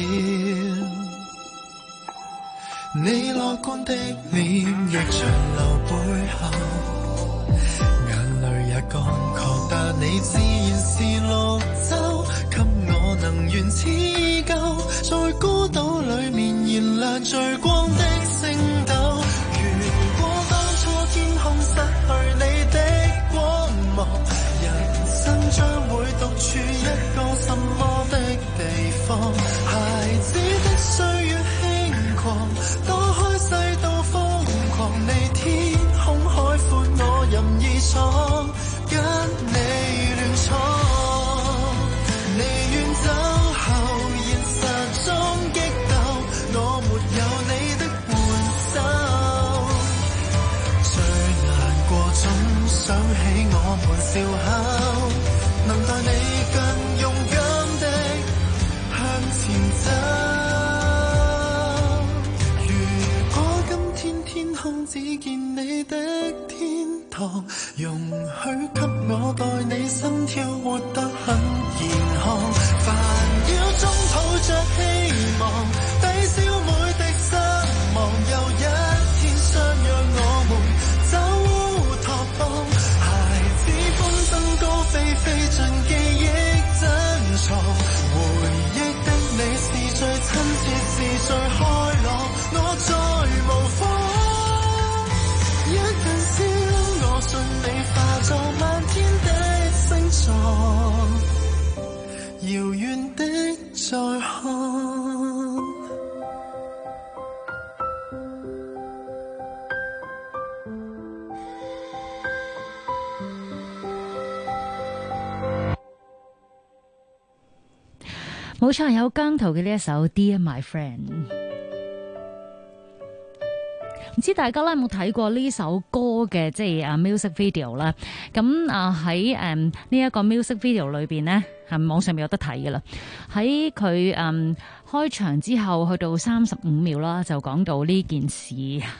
你樂觀的臉亦長留背後，眼淚也乾涸，但你自然是綠洲，給我能源似舊，在孤島裡面燃亮最光的星斗。如果當初天空失去你的光芒，人生將會獨處一個什麼的地方？孩子的歲月輕狂，躲開世道瘋狂，你天空海闊，我任意闖，跟你亂闖。你遠走後，現實中激鬥，我沒有你的援手。最難過總想起我們笑口，能帶你更勇敢的向前走。如果今天天空只見你的天堂，容許給我代你心跳活得很健康。煩擾中抱着希望，抵消每滴失望，又一天相約我們走烏托邦。孩子風箏高飛，飛進記憶珍藏，回憶的你是最親切，是最開朗，我再模仿。一陣笑，我信你化作漫天的星座，遙遠的再看。 冇錯，有姜濤嘅呢一首 Dear My Friend。唔知大家咧有冇睇過呢首歌嘅即係music video 啦？咁喺呢一個 music video 裏邊呢，係網上面有得睇嘅啦。喺佢開場之後去到35秒啦，就講到呢件事係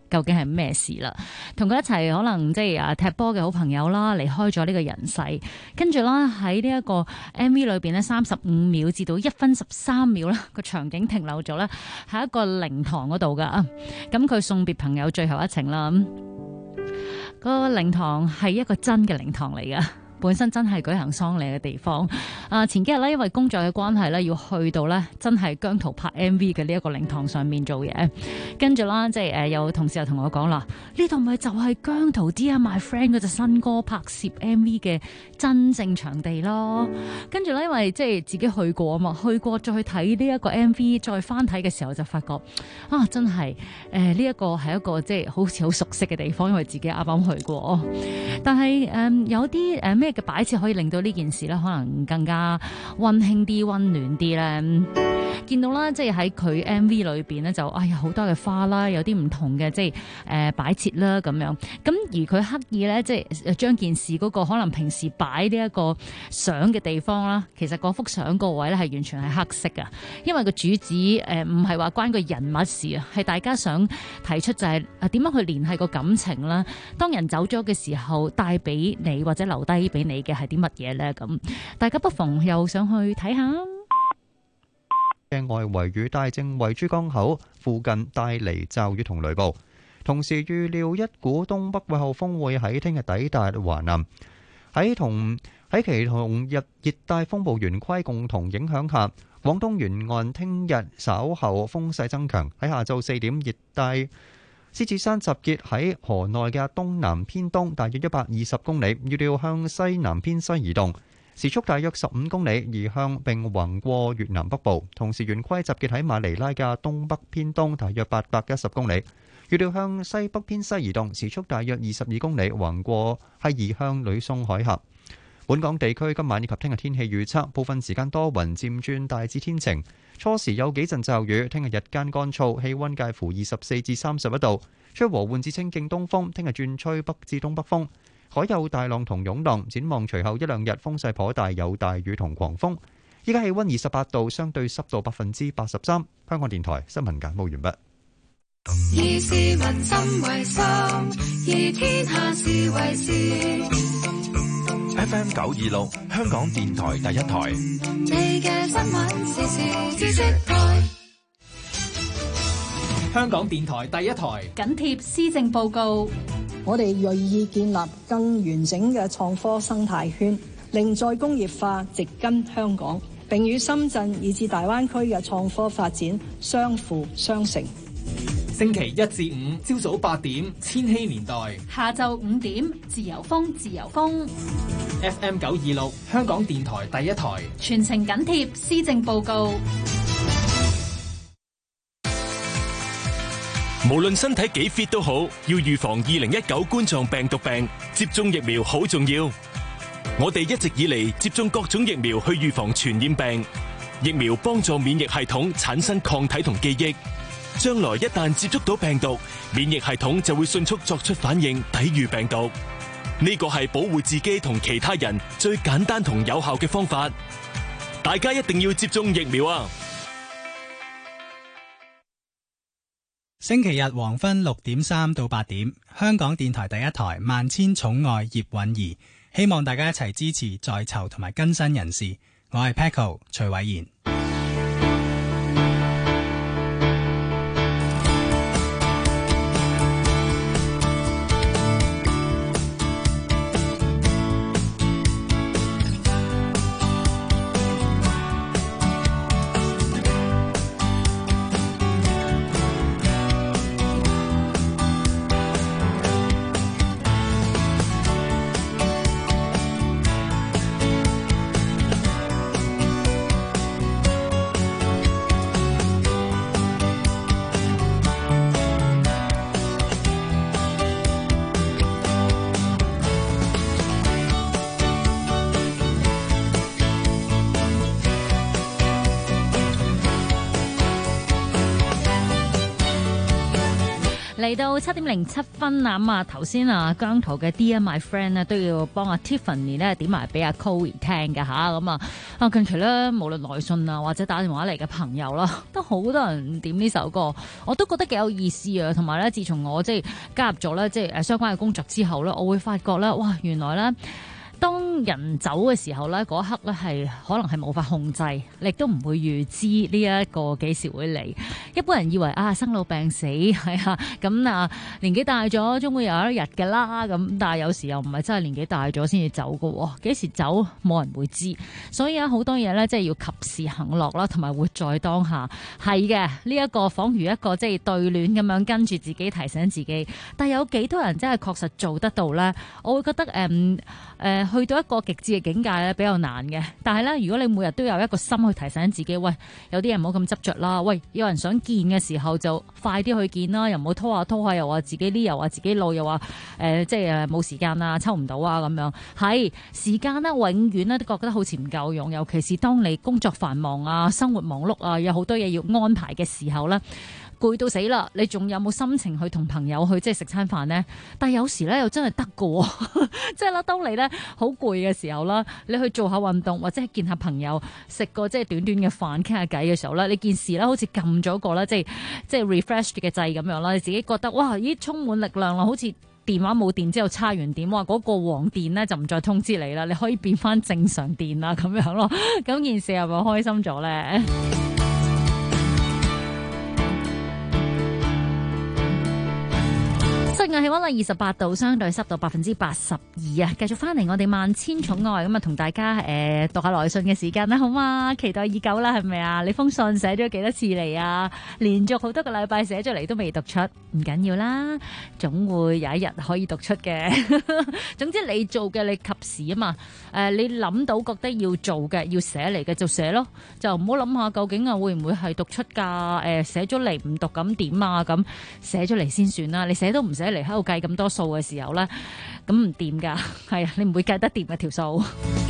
究竟係咩事啦。同佢一齊可能即係踢波嘅好朋友啦，離開咗呢個人世，跟住啦喺呢一個 MV 裏邊呢，35秒至到1分13秒啦，個場景停留咗咧喺一個靈堂嗰度噶。咁佢送別朋友最後一程啦。個靈堂係一個真嘅靈堂嚟噶。本身真係舉行喪禮嘅地方，前幾日咧因為工作嘅關係咧，要去到咧真係姜濤拍 MV 嘅呢一個靈堂上面做嘢，跟住啦即係有同事又同我講啦，呢度咪就係姜濤 Dear My Friend 嗰隻新歌拍攝 MV 嘅真正場地咯。跟住咧因為即係自己去過啊嘛，去過再去睇呢一個 MV， 再翻睇嘅時候就發覺真係呢一個係一個即係好似好熟悉嘅地方，因為自己啱啱去過。但係有啲咩嘅擺設可以令到呢件事咧，可能更加溫馨啲、溫暖啲咧。見到啦，即係喺佢 MV 裏邊咧，就有好多嘅花啦，有啲唔同嘅即係擺設啦咁樣。咁而佢刻意咧，即係將件事嗰個可能平時擺呢一個相嘅地方啦，其實嗰幅相個位咧係完全係黑色噶，因為個主旨唔係話關個人物事啊，係大家想提出就係點樣去聯繫個感情啦。當人走咗嘅時候，帶俾你或者留低俾你嘅係啲乜嘢咧？咁大家不妨又上去睇下。 嘅外圍雨帶正為珠江口附近帶嚟驟雨同雷暴，同時預料一股東北季候風會喺聽日抵達華南，喺其同熱帶風暴圓規共同影響下，廣東沿岸聽日稍後風勢增強，喺下晝4點熱帶獅子山集結喺河內嘅東南偏東大約120公里，預料向西南偏西移動，時速大約15公里，移向並橫過越南北部。同時圓規集結喺馬尼拉嘅東北偏東大約810公里，預料向西北偏西移動，時速大約22公里，橫過移向呂宋海峽。本港地區今晚以及聽日天氣預測，部分時間多雲，漸轉大致天晴，初時有幾陣驟雨。聽日日間乾燥，氣溫介乎24至31度，吹和緩至清勁東風。聽日轉吹北至東北風，海有大浪同湧浪。展望隨後一兩日風勢頗大，有大雨同狂風。依家氣溫28度，相對濕度83%。香港電台新聞簡報完畢。 以市民心為心，以天下事為事。 FM 926，香港電台第一台。 你嘅新聞時事知識台。 香港電台第一台緊貼施政報告。 我哋銳意建立更完整嘅創科生態圈，令再工業化植根香港，並與深圳以至大灣區嘅創科發展相輔相成。 星期1至5朝早8點，千禧年代； 下晝5點，自由風，自由風。 FM 926，香港電台第一台， 全程緊貼施政報告。 無論身體幾 fit 都好，要預防2019冠狀病毒病，接種疫苗好重要。我哋一直以嚟接種各種疫苗去預防傳染病，疫苗幫助免疫系統產生抗體同記憶。將來一旦接觸到病毒，免疫系統就會迅速作出反應，抵禦病毒。呢個係保護自己同其他人最簡單同有效嘅方法。大家一定要接種疫苗啊！ 星期日黃昏6點3到8點，香港電台第一台萬千寵愛葉韻儀，希望大家一齊支持在囚同埋更新人士。我係 Paco 徐偉賢。 嚟到7:07啊，咁啊頭先啊姜濤嘅 Dear My Friend 咧都要幫阿 Tiffany 咧點埋俾阿 Chloe 聽㗎吓，咁啊近期咧無論來信啊或者打電話嚟嘅朋友啦，都好多人點呢首歌，我都覺得幾有意思啊，同埋咧自從我即係加入咗咧即係相關嘅工作之後咧，我會發覺咧哇原來咧。當人走嘅時候咧，嗰一刻咧係可能係冇法控制，亦都唔會預知呢一個幾時會嚟。一般人以為啊生老病死係啊，咁啊年紀大咗，終會有一日㗎啦。咁但係有時又唔係真係年紀大咗先至走㗎喎，幾時走冇人會知。所以啊好多嘢咧，即係要及時行樂啦，同埋活在當下。係嘅，呢一個彷如一個即係對聯咁樣跟住自己提醒自己。但係有幾多人真係確實做得到咧？我會覺得去到一個極致嘅境界咧，比較難嘅。但係咧，如果你每日都有一個心去提醒自己，喂，有啲人唔好咁執着啦。喂，有人想見嘅時候就快啲去見啦，又唔好拖下，又話自己呢，又話自己路，又話即係冇時間啊，抽唔到啊咁樣。係時間咧，永遠咧都覺得好似唔夠用，尤其是當你工作繁忙啊、生活忙碌啊，有好多嘢要安排嘅時候咧。攰到死啦！你仲有冇心情去同朋友去即係食餐飯呢？但係有時咧又真係得㗎，即係啦。當你咧好攰嘅時候啦，你去做下運動或者係見下朋友食個即係短短嘅飯傾下偈嘅時候咧，你件事咧好似撳咗個啦，即係 refresh 嘅掣咁樣啦，你自己覺得哇，咦充滿力量啦，好似電話冇電之後叉完電，哇嗰個黃電咧就唔再通知你啦，你可以變翻正常電啦咁樣咯。咁件事係咪開心咗咧？室外氣溫係28度，相對濕度82%啊！繼續翻嚟我哋萬千寵愛咁啊，同大家讀下來信嘅時間啦，好嘛？期待已久啦，係咪啊？你封信寫咗幾多次嚟啊？連續好多個禮拜寫咗嚟都未讀出，唔緊要啦，總會有一日可以讀出嘅。總之你做嘅你及時啊嘛，你諗到覺得要做嘅要寫嚟嘅就寫咯，就唔好諗下究竟啊會唔會係讀出㗎？寫咗嚟唔讀咁點啊？咁寫咗嚟先算啦，你寫都唔寫嚟喺度計咁多數嘅時候咧，咁唔掂噶，係啊，你唔會計得掂嘅條數。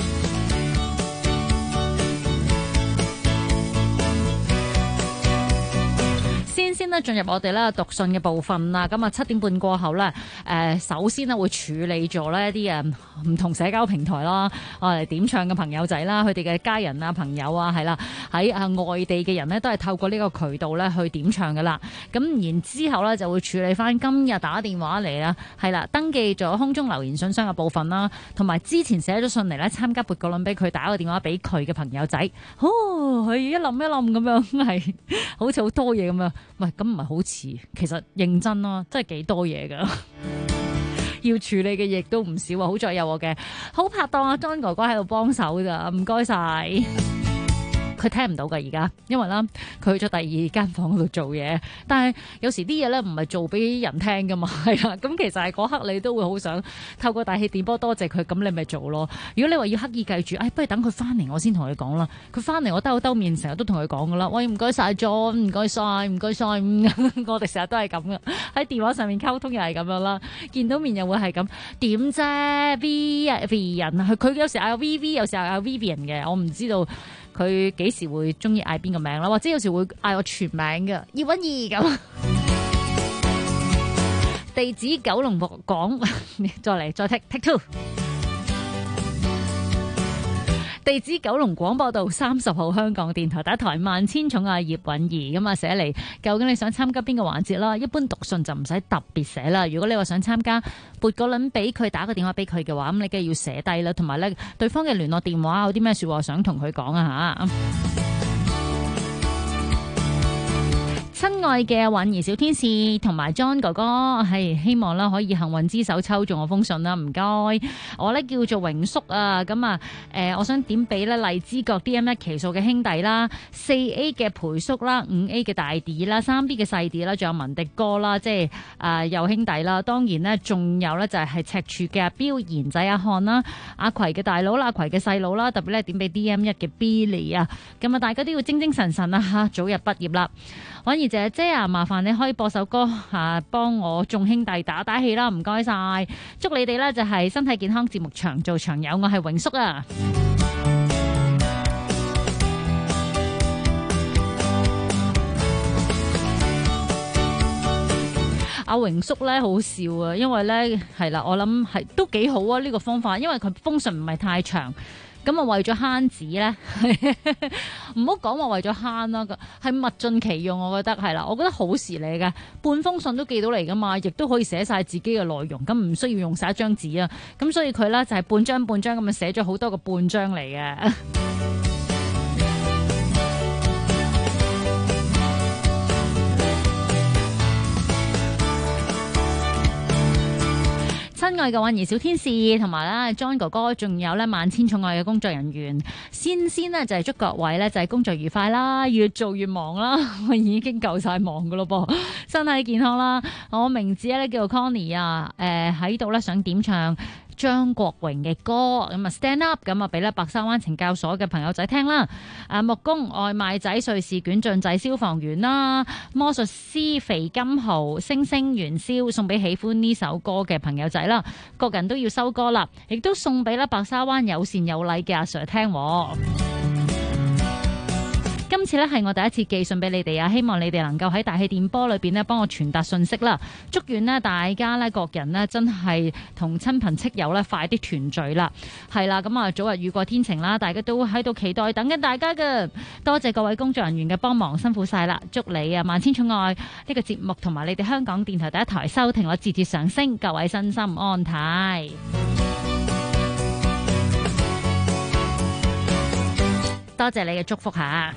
先咧進入我哋咧讀信嘅部分啦，咁啊7點半過後咧，首先咧會處理咗呢一啲唔同社交平台啦，我哋點唱嘅朋友仔啦，佢哋嘅家人啊、朋友啊，係啦，喺外地嘅人呢，都係透過呢個渠道咧去點唱噶啦。咁然之後咧就會處理翻今日打電話嚟啦，係啦，登記咗空中留言信箱嘅部分啦，同埋之前寫咗信嚟咧參加撥個輪俾佢打個電話俾佢嘅朋友仔，佢一冧一冧咁樣，係好似好多嘢咁樣。喂，咁唔係好似，其實認真咯，真係幾多嘢噶，要處理嘅亦都唔少啊！好在有我嘅好拍檔阿 John 哥哥喺度幫手咋，唔該晒。佢聽唔到㗎而家，因為啦佢去咗第二間房度做嘢。但係有時啲嘢咧唔係做俾人聽㗎嘛，係啦。咁其實係嗰刻你都會好想透過大氣電波多謝佢，咁你咪做咯。如果你話要刻意記住，不如等佢翻嚟我先同佢講啦。佢翻嚟我兜面成日都同佢講㗎啦。喂，唔該晒 John，唔該晒，唔該晒。我哋成日都係咁嘅，喺電話上面溝通又係咁樣啦，見到面又會係咁點啫 V 人啊，佢有時嗌 VV， 有時嗌 Vivian 嘅，我唔知道。佢幾時會中意嗌邊個名啦？或者有時會嗌我全名嘅葉韻儀咁。地址九龍廣，再嚟再 take two。地址九龍廣播道30號，香港電台第一台萬千寵愛葉韻儀咁啊，寫嚟究竟你想參加邊個環節啦？一般讀信就唔使特別寫啦。如果你話想參加撥個輪俾佢，打個電話俾佢嘅話，咁你梗係要寫低啦，同埋咧對方嘅聯絡電話有啲咩說話想同佢講啊吓。親愛嘅韻儀小天使同埋 John 哥哥，係希望啦可以幸運之手抽中我封信啦，唔該。我咧叫做榮叔啊，咁啊我想點俾咧荔枝角 DM1 期數嘅兄弟啦，4A 嘅培叔啦，5A 嘅大弟啦，3B 嘅細弟啦，仲有文迪哥啦，即係有兄弟啦。當然咧仲有咧就係赤柱嘅阿標賢仔阿漢啦，阿葵嘅大佬啦，阿葵嘅細佬啦，特別咧點俾 DM1 嘅 Billy 啊，咁啊大家都要精精神神啊吓，早日畢業啦。韻儀姐姐啊，麻煩你可以播首歌啊，幫我眾兄弟打打氣啦，唔該晒，祝你哋呢就係身體健康，節目長做長有。我係榮叔啊。 阿榮叔咧好笑啊，因為咧係啦，我諗係都幾好啊呢個方法，因為佢封信唔係太長。咁啊，為咗慳紙咧，唔好講話為咗慳啦，係物盡其用，我覺得係啦，我覺得好事嚟嘅，半封信都寄到嚟噶嘛，亦都可以寫晒自己嘅內容，咁唔需要用晒一張紙啊，咁所以佢咧就係半張半張咁樣寫咗好多個半張嚟嘅。親愛嘅韻兒小天使同埋啦 John 哥哥，仲有咧萬千寵愛嘅工作人員，先呢就係祝各位咧就係工作愉快啦，越做越忙啦，我已經夠晒忙噶咯噃，身體健康啦。我名字咧叫做 Connie 啊，喺度咧想點唱張國榮嘅歌，咁啊 Stand Up， 咁啊俾咧白沙灣懲教所嘅朋友仔聽啦。木工、外賣仔、瑞士卷進仔、消防員啦、魔術師肥金豪、星星元宵，送俾喜歡呢首歌嘅朋友仔啦。各人都要收歌啦，亦都送俾咧白沙灣有善有禮嘅阿 Sir 聽。今次咧係我第一次寄信俾你哋啊，希望你哋能夠喺大氣電波裏邊咧幫我傳達信息啦。祝願呢大家咧各人呢真係同親朋戚友咧快啲團聚啦。係啦，咁啊早日雨過天晴啦，大家都喺度期待等緊大家嘅。多謝各位工作人員嘅幫忙，辛苦晒啦。祝你啊萬千寵愛呢個節目同埋你哋香港電台第一台收聽率節節上升，各位身心安泰。多謝你嘅祝福下。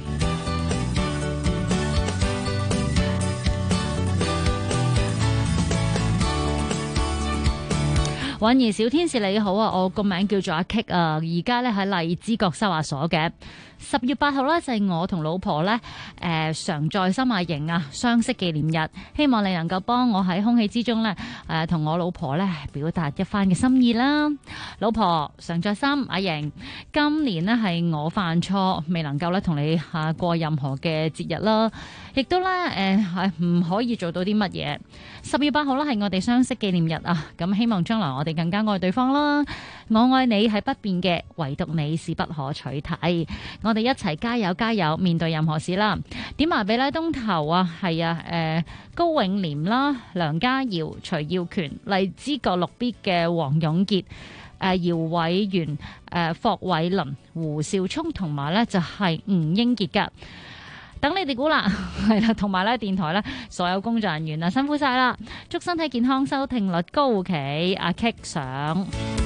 韻兒小天使你好啊，我個名叫做阿 K 啊，而家咧喺荔枝角收押所嘅。10月8號咧就係我同老婆咧常在深亞營啊相識紀念日，希望你能夠幫我喺空氣之中咧同我老婆咧表達一番嘅心意啦。老婆常在心阿營，今年呢係我犯錯，未能夠咧同你過任何嘅節日啦，亦都咧唔可以做到啲乜嘢。10月8號咧係我哋相識紀念日啊，咁希望將來我哋更加愛對方啦。我愛你係不變嘅，唯獨你是不可取替。我哋一齊加油加油，面對任何事啦。點埋俾咧東頭啊，係啊，高永廉啦、梁家堯、徐耀權、荔枝角6 B 嘅黃永傑、姚偉元、霍偉倫、胡少聰同埋咧就係吳英傑噶。等你哋估啦，係啦，同埋咧電台咧所有工作人員啊，辛苦晒啦！祝身體健康，收聽率高企。阿 K 上。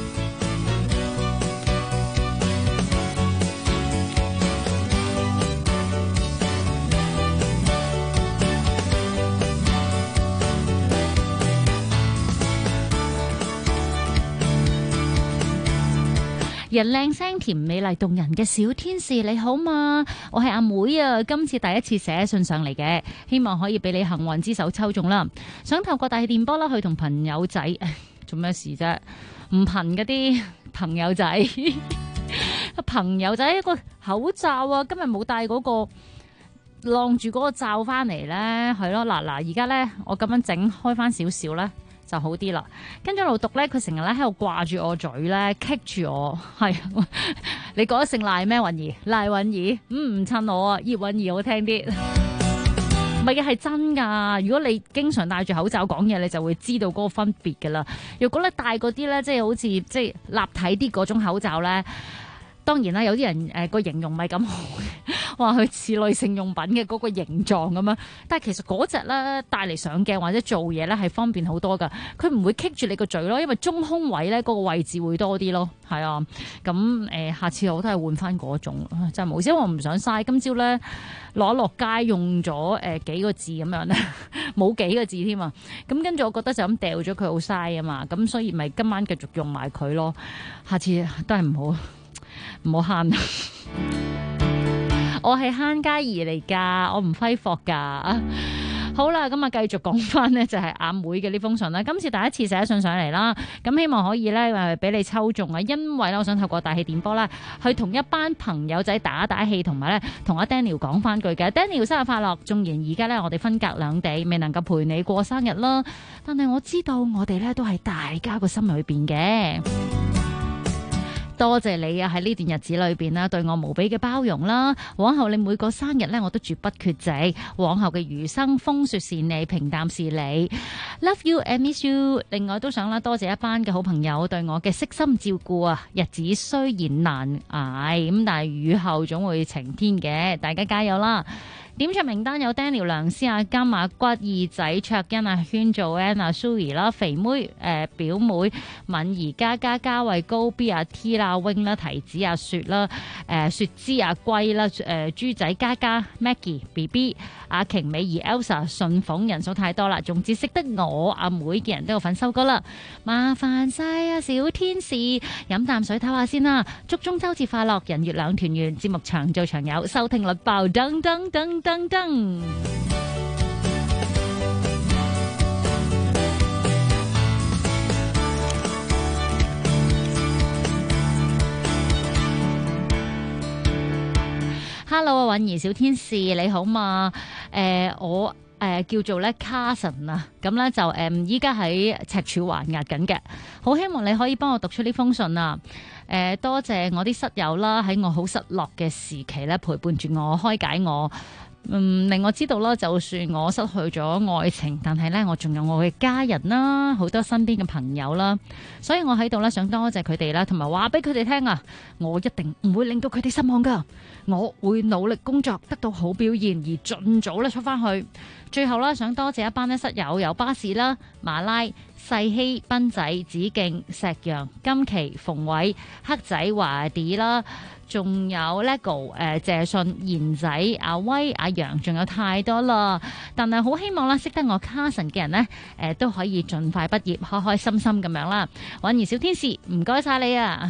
人靚聲甜美麗動人嘅小天使你好嘛？我係阿妹啊，今次第一次寫信上嚟嘅，希望可以俾你幸運之手抽中啦。想透過大氣電波啦去同朋友仔做咩事啫？唔貧嗰啲朋友仔，朋友仔一個口罩啊，今日冇戴嗰個晾住嗰個罩翻嚟咧，係咯嗱，而家咧我咁樣整開翻少少咧。就好啲啦，跟住一路讀咧，佢成日咧喺度掛住我嘴咧，棘住我，係你覺得姓賴咩？韻兒，賴韻兒，唔襯我啊，葉韻兒好聽啲，唔係嘅係真噶。如果你經常戴住口罩講嘢，你就會知道嗰個分別噶啦。如果咧戴嗰啲咧，即係好似即係立體啲嗰種口罩咧。當然啦，有啲人個形容唔係咁好，話佢似女性用品嘅嗰個形狀咁樣。但係其實嗰隻咧帶嚟上鏡或者做嘢咧係方便好多噶。佢唔會棘住你個嘴咯，因為中空位咧嗰個位置會多啲咯。係啊，咁下次我都係換翻嗰種，真係冇，因為我唔想嘥。今朝咧攞落街用咗幾個字咁樣咧，冇幾個字添啊。咁跟住我覺得就咁掉咗佢好嘥啊嘛。咁所以咪今晚繼續用埋佢咯。下次都係唔好慳，我係慳家兒嚟噶，我唔揮霍噶。好啦，咁啊繼續講翻呢，就係阿妹嘅呢封信啦。今次第一次寫信上嚟啦，咁希望可以咧俾你抽中啊！因為咧，我想透過大氣電波咧，去同一班朋友仔打氣，同埋咧同阿 Daniel 講翻句嘅 Daniel 生日快樂。縱然而家咧我哋分隔兩地，未能夠陪你過生日啦，但係我知道我哋咧都係大家個心裏邊嘅。 多謝你啊！喺呢段日子裏邊啦，對我無比嘅包容啦。往後你每個生日咧，我都絕不缺席。往後嘅餘生，風雪是你，平淡是你。Love you and miss you。另外都想啦，多謝一班嘅好朋友對我嘅悉心照顧啊！日子雖然難捱，咁但係雨後總會晴天嘅，大家加油啦！點唱名單有 Daniel 梁思阿金阿骨二仔卓欣阿圈做 Anna Suri 啦，肥妹表妹敏儀嘉嘉嘉慧高 B 阿 T 啦 Wing 啦提子阿雪啦雪芝阿龜啦豬仔嘉嘉 Maggie BB 阿瓊美儀 Elsa 順鳳，人數太多啦，仲只識得我阿妹嘅人都有份收歌啦，麻煩晒啊小天使，飲啖水唞下先啦，祝中秋節快樂，人月兩團圓，節目長做長有，收聽率爆噔噔噔噔噔。Hello 啊，允兒小天使你好嘛？我叫做咧 Carson 啊，咁咧就依家喺赤柱還押緊嘅，好希望你可以幫我讀出呢封信啊！多謝我啲室友啦，喺我好失落嘅時期咧陪伴住我，開解我。令我知道啦，就算我失去咗愛情，但係咧我仲有我嘅家人啦，好多身邊嘅朋友啦，所以我喺度咧想多謝佢哋啦，同埋話俾佢哋聽啊，我一定唔會令到佢哋失望噶，我會努力工作，得到好表現而盡早咧出翻去。最後啦，想多謝一班咧室友，有巴士啦、馬拉、細希、斌仔、子敬、石陽、金琪、馮偉、黑仔、華迪啦。仲有 Lego 謝信、賢仔、阿威、阿楊，仲有太多啦。但係好希望啦，識得我 Carson 嘅人呢，都可以盡快畢業，開開心心咁樣啦。允兒小天使，唔該晒你啊！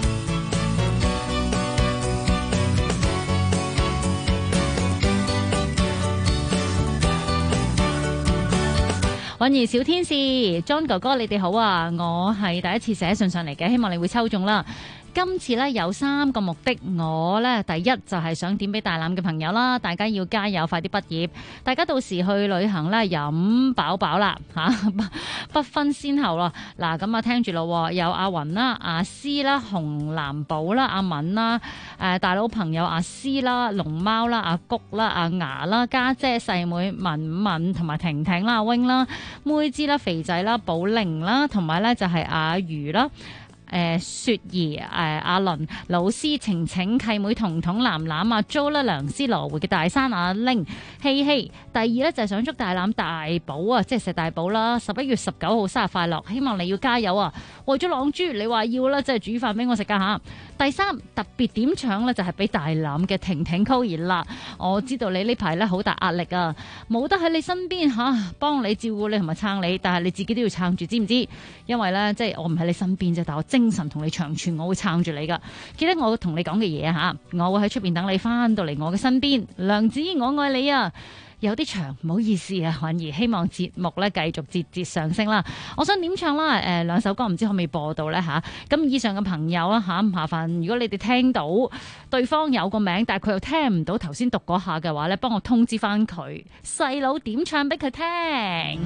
允兒小天使 John 哥哥，你哋好啊！我係第一次寫信上嚟嘅，希望你會抽中啦。今次咧有3個目的，我咧第一就係想點俾大欖嘅朋友啦，大家要加油，快啲畢業，大家到時去旅行咧飲飽飽啦嚇，不分先後咯。嗱咁啊聽住咯，有阿雲啦、阿詩啦、洪藍寶啦、阿敏啦、大佬朋友阿詩啦、龍貓啦、阿谷啦、阿牙啦、家姐細妹文敏同埋婷婷啦、阿 wing 啦、妹枝啦、肥仔啦、寶玲啦，同埋咧就係阿魚啦。雪兒、阿倫、老師、晴晴、契妹、彤彤、藍藍、阿 Jo 啦、梁思羅湖嘅大山、阿玲、希希。第二咧就係想祝大欖大寶啊，即係石大寶啦，11月19號生日快樂！希望你要加油啊！為咗朗珠，你話要啦，即係煮飯俾我食噶吓。第三特別點唱咧就係俾大欖嘅婷婷溝熱辣。我知道你呢排咧好大壓力啊，冇得喺你身邊吓幫你照顧你同埋撐你，但係你自己都要撐住，知唔知？因為咧即係我唔喺你身邊啫，但我精神同你長存，我會撐住你噶。記得我同你講嘅嘢吓，我會喺出邊等你翻到嚟我嘅身邊。梁子，我愛你啊！有啲長，唔好意思啊，允兒，希望節目咧繼續節節上升啦。我想點唱啦，2首歌唔知可唔可以播到咧吓？咁以上嘅朋友啦吓，麻煩如果你哋聽到對方有個名，但係佢又聽唔到頭先讀嗰下嘅話咧，幫我通知翻佢，細佬點唱俾佢聽。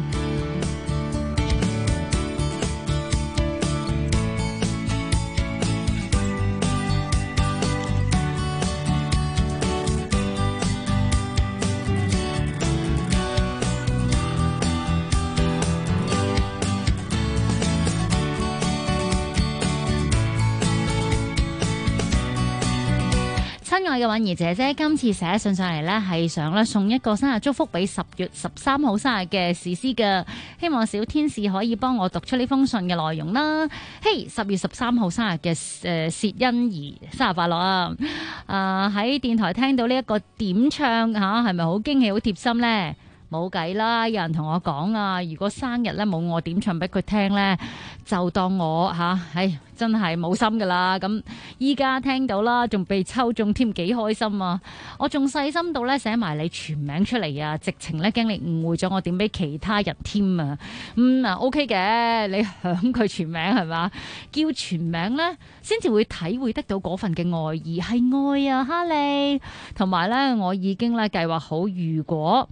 親愛嘅允兒姐姐，今次寫信上嚟呢，係想咧送一個生日祝福俾10月13號生日嘅史詩嘅，希望小天使可以幫我讀出呢封信嘅內容啦。嘿，10月13號生日嘅薛欣怡，生日快樂啊！喺電台聽到呢一個點唱吓，係咪好驚喜、好貼心呢？冇計啦！有人同我講啊，如果生日咧冇我點唱俾佢聽咧，就當我真係冇心噶啦。咁依家聽到啦，仲被抽中添，幾開心啊！我仲細心到咧寫埋你全名出嚟啊，直情咧驚你誤會咗我點俾其他人添啊。OK 嘅，你響佢全名係嘛？叫全名咧，先至會體會得到嗰份嘅愛意，係愛啊，哈利。同埋咧，我已經咧計劃好，如果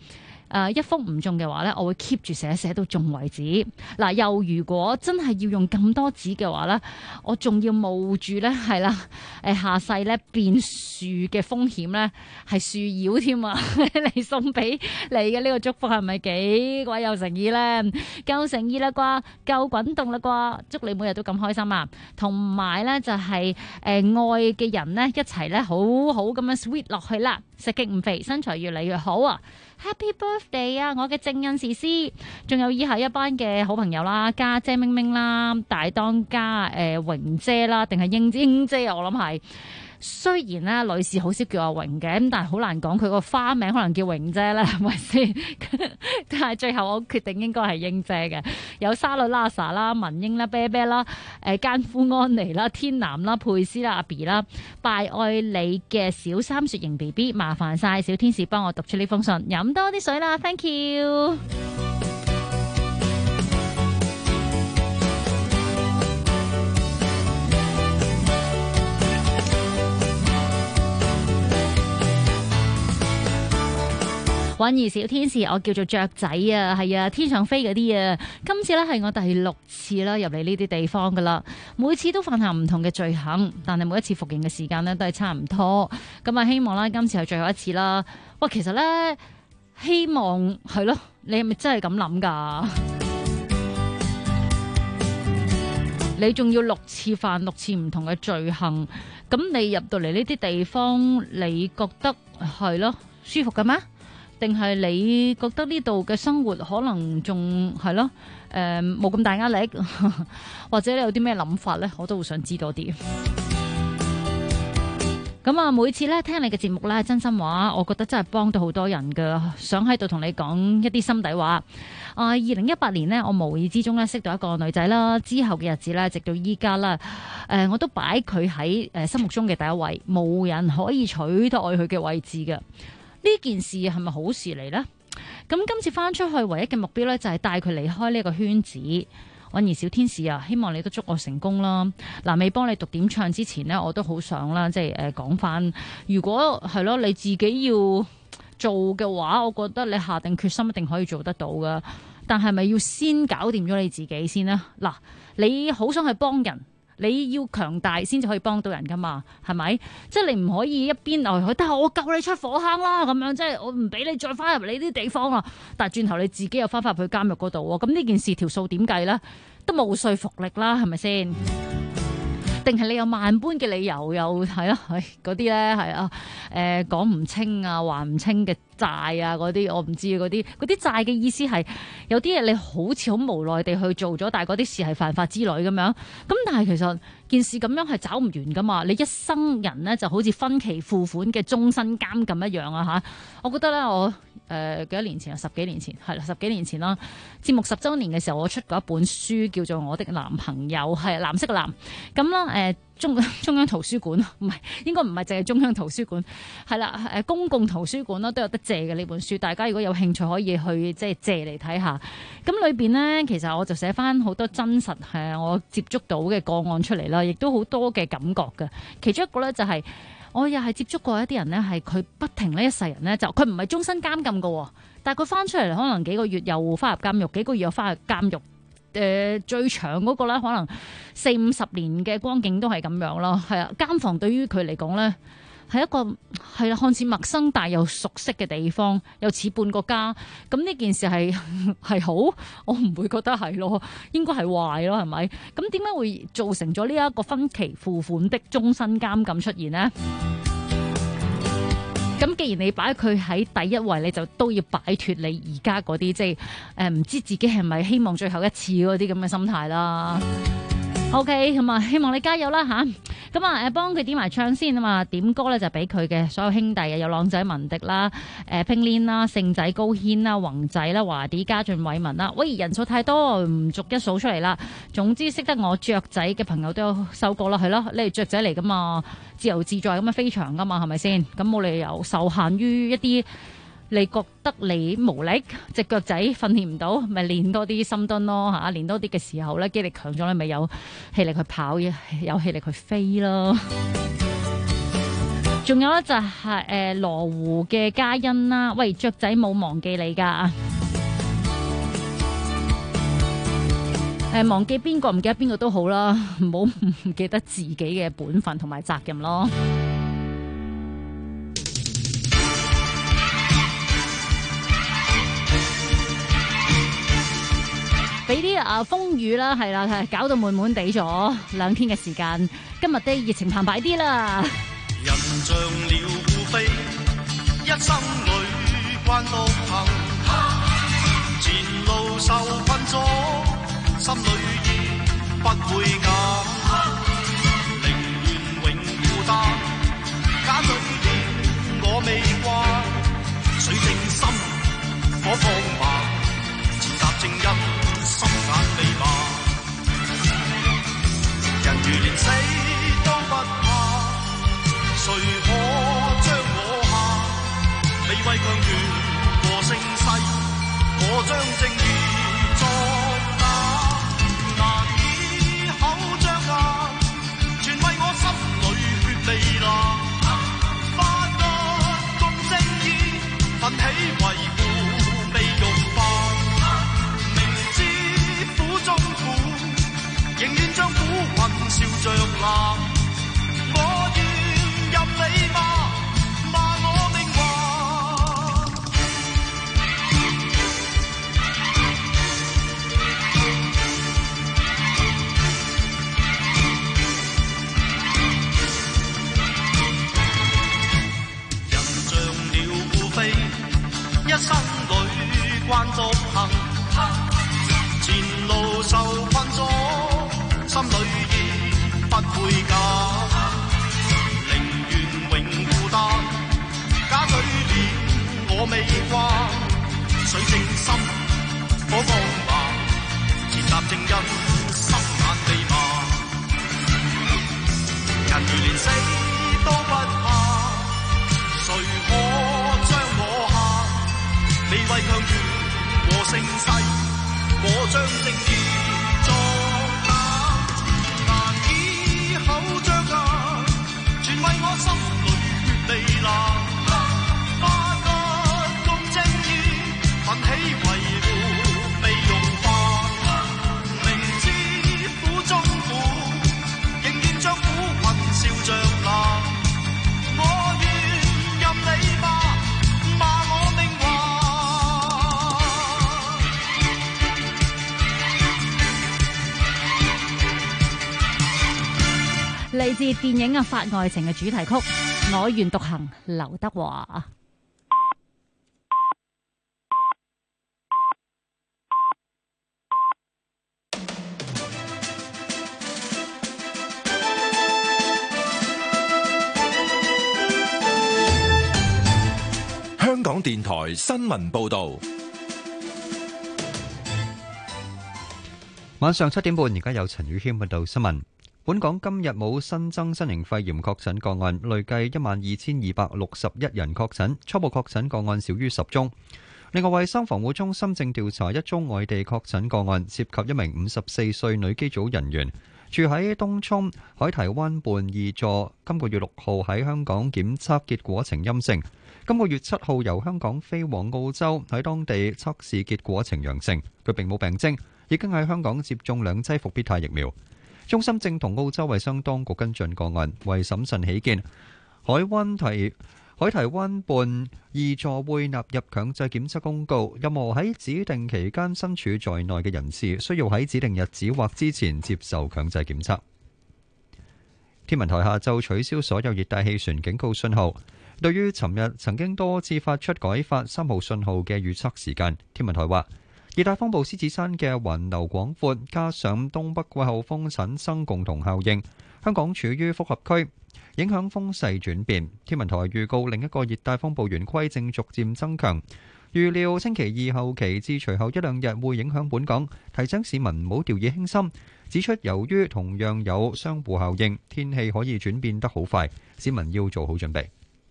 一封唔中嘅話咧，我會 keep 住寫到中為止。嗱，又如果真係要用咁多紙嘅話咧，我仲要冒住咧係啦，下世咧變樹嘅風險咧，係樹妖添啊！嚟送俾你嘅呢個祝福係咪幾鬼有誠意咧？夠誠意啦啩，夠滾動啦啩，祝你每日都咁開心啊！同埋咧就係愛嘅人咧一齊咧好好咁樣 sweet 落去啦，食極唔肥，身材越嚟越好啊！Happy birthday 啊！我嘅正印時師，仲有以下一班嘅好朋友啦，家姐明明啦，大當家榮姐啦，定係英姐啊？我諗係。雖然咧女士好少叫阿榮嘅，咁但係好難講佢個花名可能叫榮姐咧，係咪先？但係最後我決定應該係英姐嘅。有沙律拉莎啦、文英啦、啤啤啦、奸夫安妮啦、天南啦、佩斯啦、阿 B 啦，拜愛你嘅小三雪型 BB， 麻煩晒小天使幫我讀出呢封信，飲多啲水啦 ，thank you。韻兒小天使，我叫做雀仔啊，係啊，天上飛嗰啲啊。今次咧係我第6次啦入嚟呢啲地方噶啦，每次都犯下唔同嘅罪行，但係每一次服刑嘅時間咧都係差唔多。咁啊，希望啦今次係最後一次啦。喂，其實咧希望係咯，你係咪真係咁諗噶？你仲要6次犯6次唔同嘅罪行，咁你入到嚟呢啲地方，你覺得係咯舒服嘅咩？定係你覺得呢度嘅生活可能仲係咯，冇咁大壓力，或者你有啲咩諗法呢？我都好想知多啲。咁啊，每次咧聽你嘅節目咧，真心話，我覺得真係幫到好多人噶，想喺度同你講一啲心底話。2018年呢，我無意之中咧識到一個女仔啦，之後嘅日子咧，直到依家啦，我都擺佢喺心目中嘅第一位，冇人可以取代佢嘅位置嘅。呢件事係咪好事嚟呢？咁今次翻出去唯一嘅目標呢，就係帶佢離開呢個圈子。韻兒小天使啊，希望你都祝我成功啦！嗱，未幫你讀點唱之前呢，我都好想啦，即係講翻，如果係咯你自己要做嘅話，我覺得你下定決心一定可以做得到噶。但係咪要先搞掂咗你自己先呢？嗱，你好想去幫人。你要強大先至可以幫到人噶嘛，係咪？即係你唔可以一邊去，但係我救你出火坑啦咁樣，即係我唔俾你再翻入你啲地方啦。但係轉頭你自己又翻返入去監獄嗰度喎，咁呢件事條數點計咧？都冇說服力啦，係咪先？定係你有萬般嘅理由，又係咯，嗰啲咧係啊，講唔清啊，還唔清嘅債啊，嗰啲我唔知嗰啲債嘅意思係有啲嘢你好似好無奈地去做咗，但係嗰啲事係犯法之類咁樣。咁但係其實件事咁樣係找唔完噶嘛，你一生人咧就好似分期付款嘅終身監禁一樣啊嚇！我覺得咧我幾多年前啊，10幾年前係啦，10幾年前啦，節目10週年嘅時候，我出過一本書叫做《我的男朋友》，係藍色嘅藍咁啦，中央圖書館唔係，應該唔係淨係中央圖書館，係啦，公共圖書館啦都有得借嘅呢本書，大家如果有興趣可以去即係借嚟睇下。咁裏邊呢，其實我就寫翻好多真實我接觸到嘅個案出嚟啦，亦都好多嘅感覺嘅。其中一個咧就係、我又係接觸過一啲人呢，係佢不停呢一世人呢，就佢唔係終身監禁嘅，但係佢翻出嚟可能幾個月又翻入監獄，幾個月又翻入監獄。最長嗰個咧，可能40-50年嘅光景都係咁樣咯。係啊，監房對於佢嚟講咧，係一個係啦，看似陌生但又熟悉嘅地方，又似半個家。咁呢件事係好，我唔會覺得係咯，應該係壞咯，係咪？咁點解會造成咗呢一個分期付款的終身監禁出現呢？咁既然你擺佢喺第一位，你就都要擺脫你而家嗰啲即係唔知自己係咪希望最後一次嗰啲咁嘅心態啦。OK，咁啊，希望你加油啦吓。咁啊，幫佢點埋唱先啊嘛，點歌咧就俾佢嘅所有兄弟啊，有朗仔文迪啦、拼鏈啦、盛仔高軒啦、宏仔啦、華啲家俊偉文啦。喂，人數太多，唔逐一數出嚟啦。總之識得我雀仔嘅朋友都有收過啦，係咯，你係雀仔嚟噶嘛，自由自在咁樣飛翔噶嘛，係咪先？咁冇理由受限於一啲。你覺得你無力，隻腳仔訓練唔到，咪練多啲深蹲咯嚇，練多啲嘅時候咧，肌力強咗咧，咪有氣力去跑，有氣力去飛咯。 仲有咧就係羅湖嘅嘉欣啦，喂，雀仔冇忘記你㗎。忘記邊個唔記得邊個都好啦，唔好唔記得自己嘅本分同埋責任咯。俾啲風雨啦，係啦，係搞到悶悶地咗2天嘅時間，今日啲熱情澎湃啲啦。 人像鳥孤飛，一生裏慣獨行，前路受困咗，心裏已不會減，寧願永孤單，假嘴臉我未慣，水晶心火放慢，前踏正因心眼未麻，人如連死都不怕，誰可將我下？你為強權和盛世，我將正義作假，難以口張牙，全為我心裏血未冷，法律共正義，奮起維護未融化，明知苦中苦，仍願將苦困笑着鬧，我願任你罵，罵我命華。人像鳥孤飛，一生裏慣獨行，前路受困咗，心裏已不會假，寧願永孤單，假嘴臉我未慣，水晶心火光華，前踏正因心眼未麻，人如連死都不怕，誰可將我下？你為強權和盛世，我將正義作假，難以口張牙，全為我心裏血未冷，法律共正義，奮起維護未融化，明知苦中苦，仍願將苦困笑着鬧，我願任你罵，罵我命華。 嚟自電影《法愛情》嘅主題曲《我願獨行》，劉德華。 香港電台新聞報道， 晚上7點半，而家有陳宇謙報道新聞。本港今日冇新增新型肺炎確診個案，累計12,261人確診，初步確診個案少於10宗。另外，衛生防護中心正調查一宗外地確診個案，涉及一名54歲女機組人員，住喺東涌海堤灣畔2座，今個月6號喺香港檢測結果呈陰性，今個月7號由香港飛往澳洲，喺當地測試結果呈陽性。佢並冇病徵，已經喺香港接種2劑復必泰疫苗。中心正同澳洲衛生當局跟進個案，為審慎起見，海堤灣畔2座會納入強制檢測公告，任何喺指定期間身處在內嘅人士，需要喺指定日子或之前接受強制檢測。天文台下晝取消所有熱帶氣旋警告信號。對於尋日曾經多次發出改發3號信號嘅預測時間，天文台話，熱帶風暴獅子山嘅環流廣闊，加上東北季候風產生共同效應，香港處於複合區，影響風勢轉變。天文台預告另一個熱帶風暴圓規正逐漸增強，預料星期2後期至隨後1-2日會影響本港，提醒市民唔好掉以輕心。指出由於同樣有相互效應，天氣可以轉變得好快，市民要做好準備。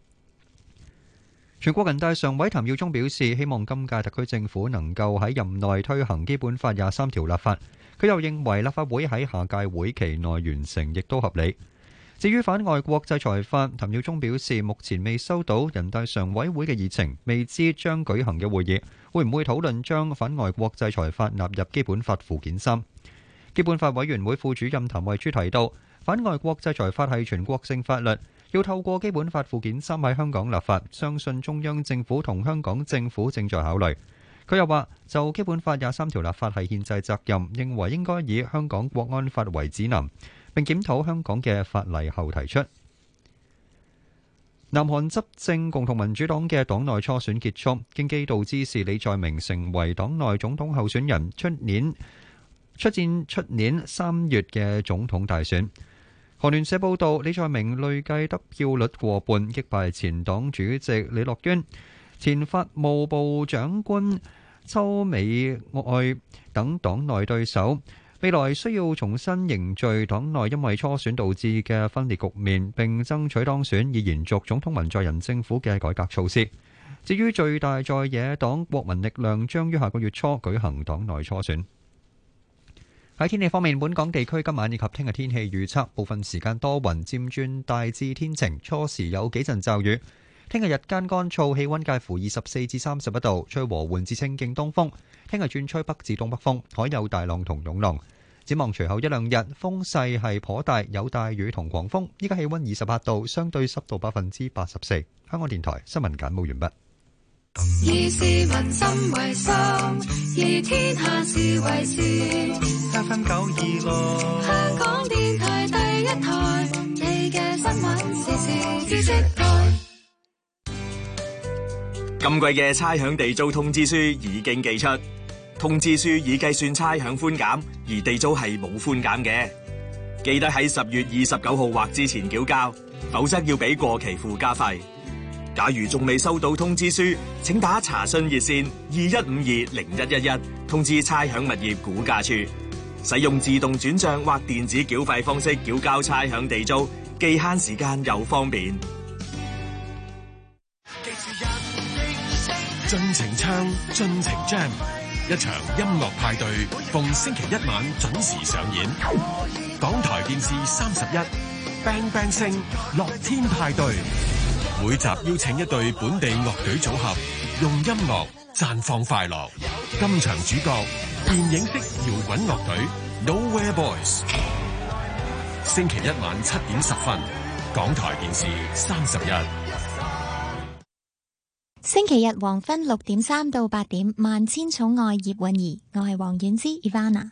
全國人大常委譚耀宗表示，希望今屆特區政府能夠喺任內推行基本法23條立法。佢又認為立法會喺下屆會期內完成亦都合理。 至於反外國制裁法，譚耀宗表示目前未收到人大常委會嘅議程，未知將舉行嘅會議會唔會討論將反外國制裁法納入基本法附件3。基本法委員會副主任譚惠珠提到，反外國制裁法係全國性法律，要透過基本法附件3喺香港立法，相信中央政府同香港政府正在考慮。佢又話，就基本法23條立法係憲制責任，認為應該以香港國安法為指南，並檢討香港嘅法例後提出。南韓執政共同民主黨嘅黨內初選結束，京畿道知事李在明成為黨內總統候選人，出年3月嘅總統大選。韓聯社報道，李在明累計得票率過半，擊敗前黨主席李樂淵、前法務部長官秋美愛等黨內對手。未來需要重新凝聚黨內因為初選導致嘅分裂局面，並爭取當選，以延續總統文在寅政府嘅改革措施。至於最大在野黨國民力量，將於下個月初舉行黨內初選。喺天氣方面，本港地區今晚以及聽日天氣預測，部分時間多雲，漸轉大致天晴，初時有幾陣驟雨。聽日日間乾燥，氣溫介乎24至31度，吹和緩至清勁東風。聽日轉吹北至東北風，海有大浪同湧浪。展望隨後一兩日，風勢係頗大，有大雨同狂風。依家氣溫28度，相對濕度84%。香港電台新聞簡報完畢。 以市民心為心，以天下事為事。 FM 926， 香港電台第一台，你嘅新聞時事知識台。 今季嘅差餉地租通知書已經寄出，通知書已計算差餉寬減，而地租係冇寬減嘅。記得喺10月29號或之前繳交，否則要俾過期附加費。假如仲未收到通知書，請打查詢熱線21520111通知差餉物業估價處。使用自動轉賬或電子繳費方式繳交差餉地租，既慳時間又方便。 盡情唱，盡情 jam， 一場音樂派對，逢星期一晚準時上演。港台電視31 Bang Bang 聲樂天派對，每集邀請一隊本地樂隊組合，用音樂綻放快樂。今場主角，電影式搖滾樂隊 Nowhere Boys。星期一晚7點10分，港台電視31。 星期日黃昏6點3到8點，萬千寵愛葉韻儀，我係黃婉之 Ivana。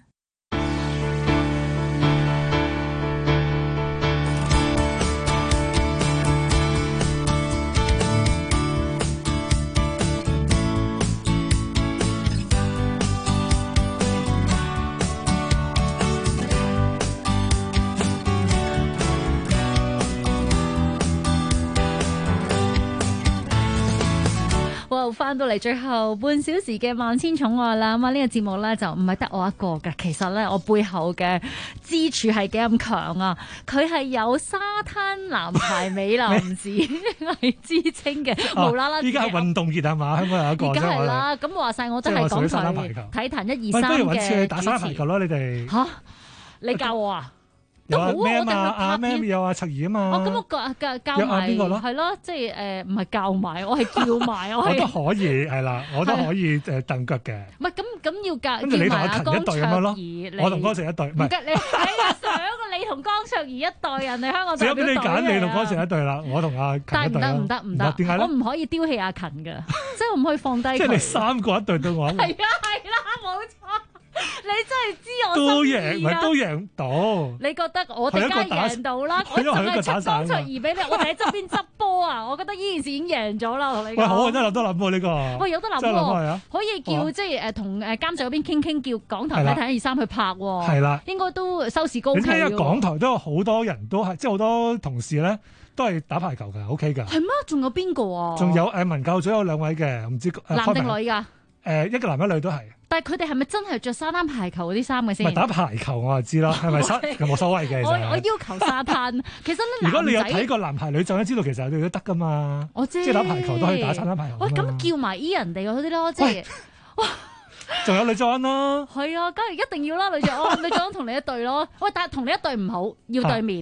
翻到嚟最後半小時嘅萬千寵愛啦，咁啊呢個節目呢，就唔係得我一個嘅，其實呢，我背後嘅支柱係幾咁強啊！佢係有沙灘男孩美男子係之稱嘅，無啦啦依家係運動熱係嘛？香港有一個， 而家係啦。咁話晒我都係港台體壇1、2、3嘅。 不如揾次去打沙灘排球咯，你哋嚇？你教我啊？ 有阿咩啊嘛，阿咩有阿卓兒啊嘛。 哦，咁我教埋邊個咯？係咯，即係唔係教埋，我係叫埋。 我都可以係啦，我都可以蹬腳嘅。 唔係咁要教。 跟住你同阿勤一隊咁樣咯，我同江成一隊。唔係你想你同江卓兒一隊，人哋香港代表隊。 只有俾你揀，你同江成一隊啦，我同阿勤一隊。 但唔得， 點解咧？ 我唔可以丟棄阿勤㗎，即係我唔可以放低佢。 即係你3個一隊對我。 係啦，冇錯。你真係知我都心贏，唔係都贏到。 你覺得我哋梗係贏到啦？我淨係出江卓兒俾你，我哋喺側邊執波啊！我覺得呢件事已經贏咗啦，我同你講。 喂，好啊，真係諗多諗喎呢個。 喂，有得諗喎，可以叫即係同監製嗰邊傾，叫港台睇1、2、3去拍喎。係啦，應該都收視高企。 你睇下港台都有好多人都係，即係好多同事咧都係打排球㗎，OK 㗎。 係咩？仲有邊個啊？ 仲有文教組有2位嘅，唔知男定女㗎？ 一個男一女都係。 但係佢哋係咪真係着沙灘排球嗰啲衫嘅先？ 唔係打排球我就知啦，係咪冇所謂嘅？ 我要求沙灘，其實如果你有睇過男排女就知道，其實你都得噶嘛。 我知， 即係打排球都可以打沙灘排球。 喂，咁叫埋人哋嗰啲咯，即係哇， 仲有女作安咯。 係啊，梗係一定要啦，女作安同你一隊咯。喂，但係同你一隊唔好，要對面。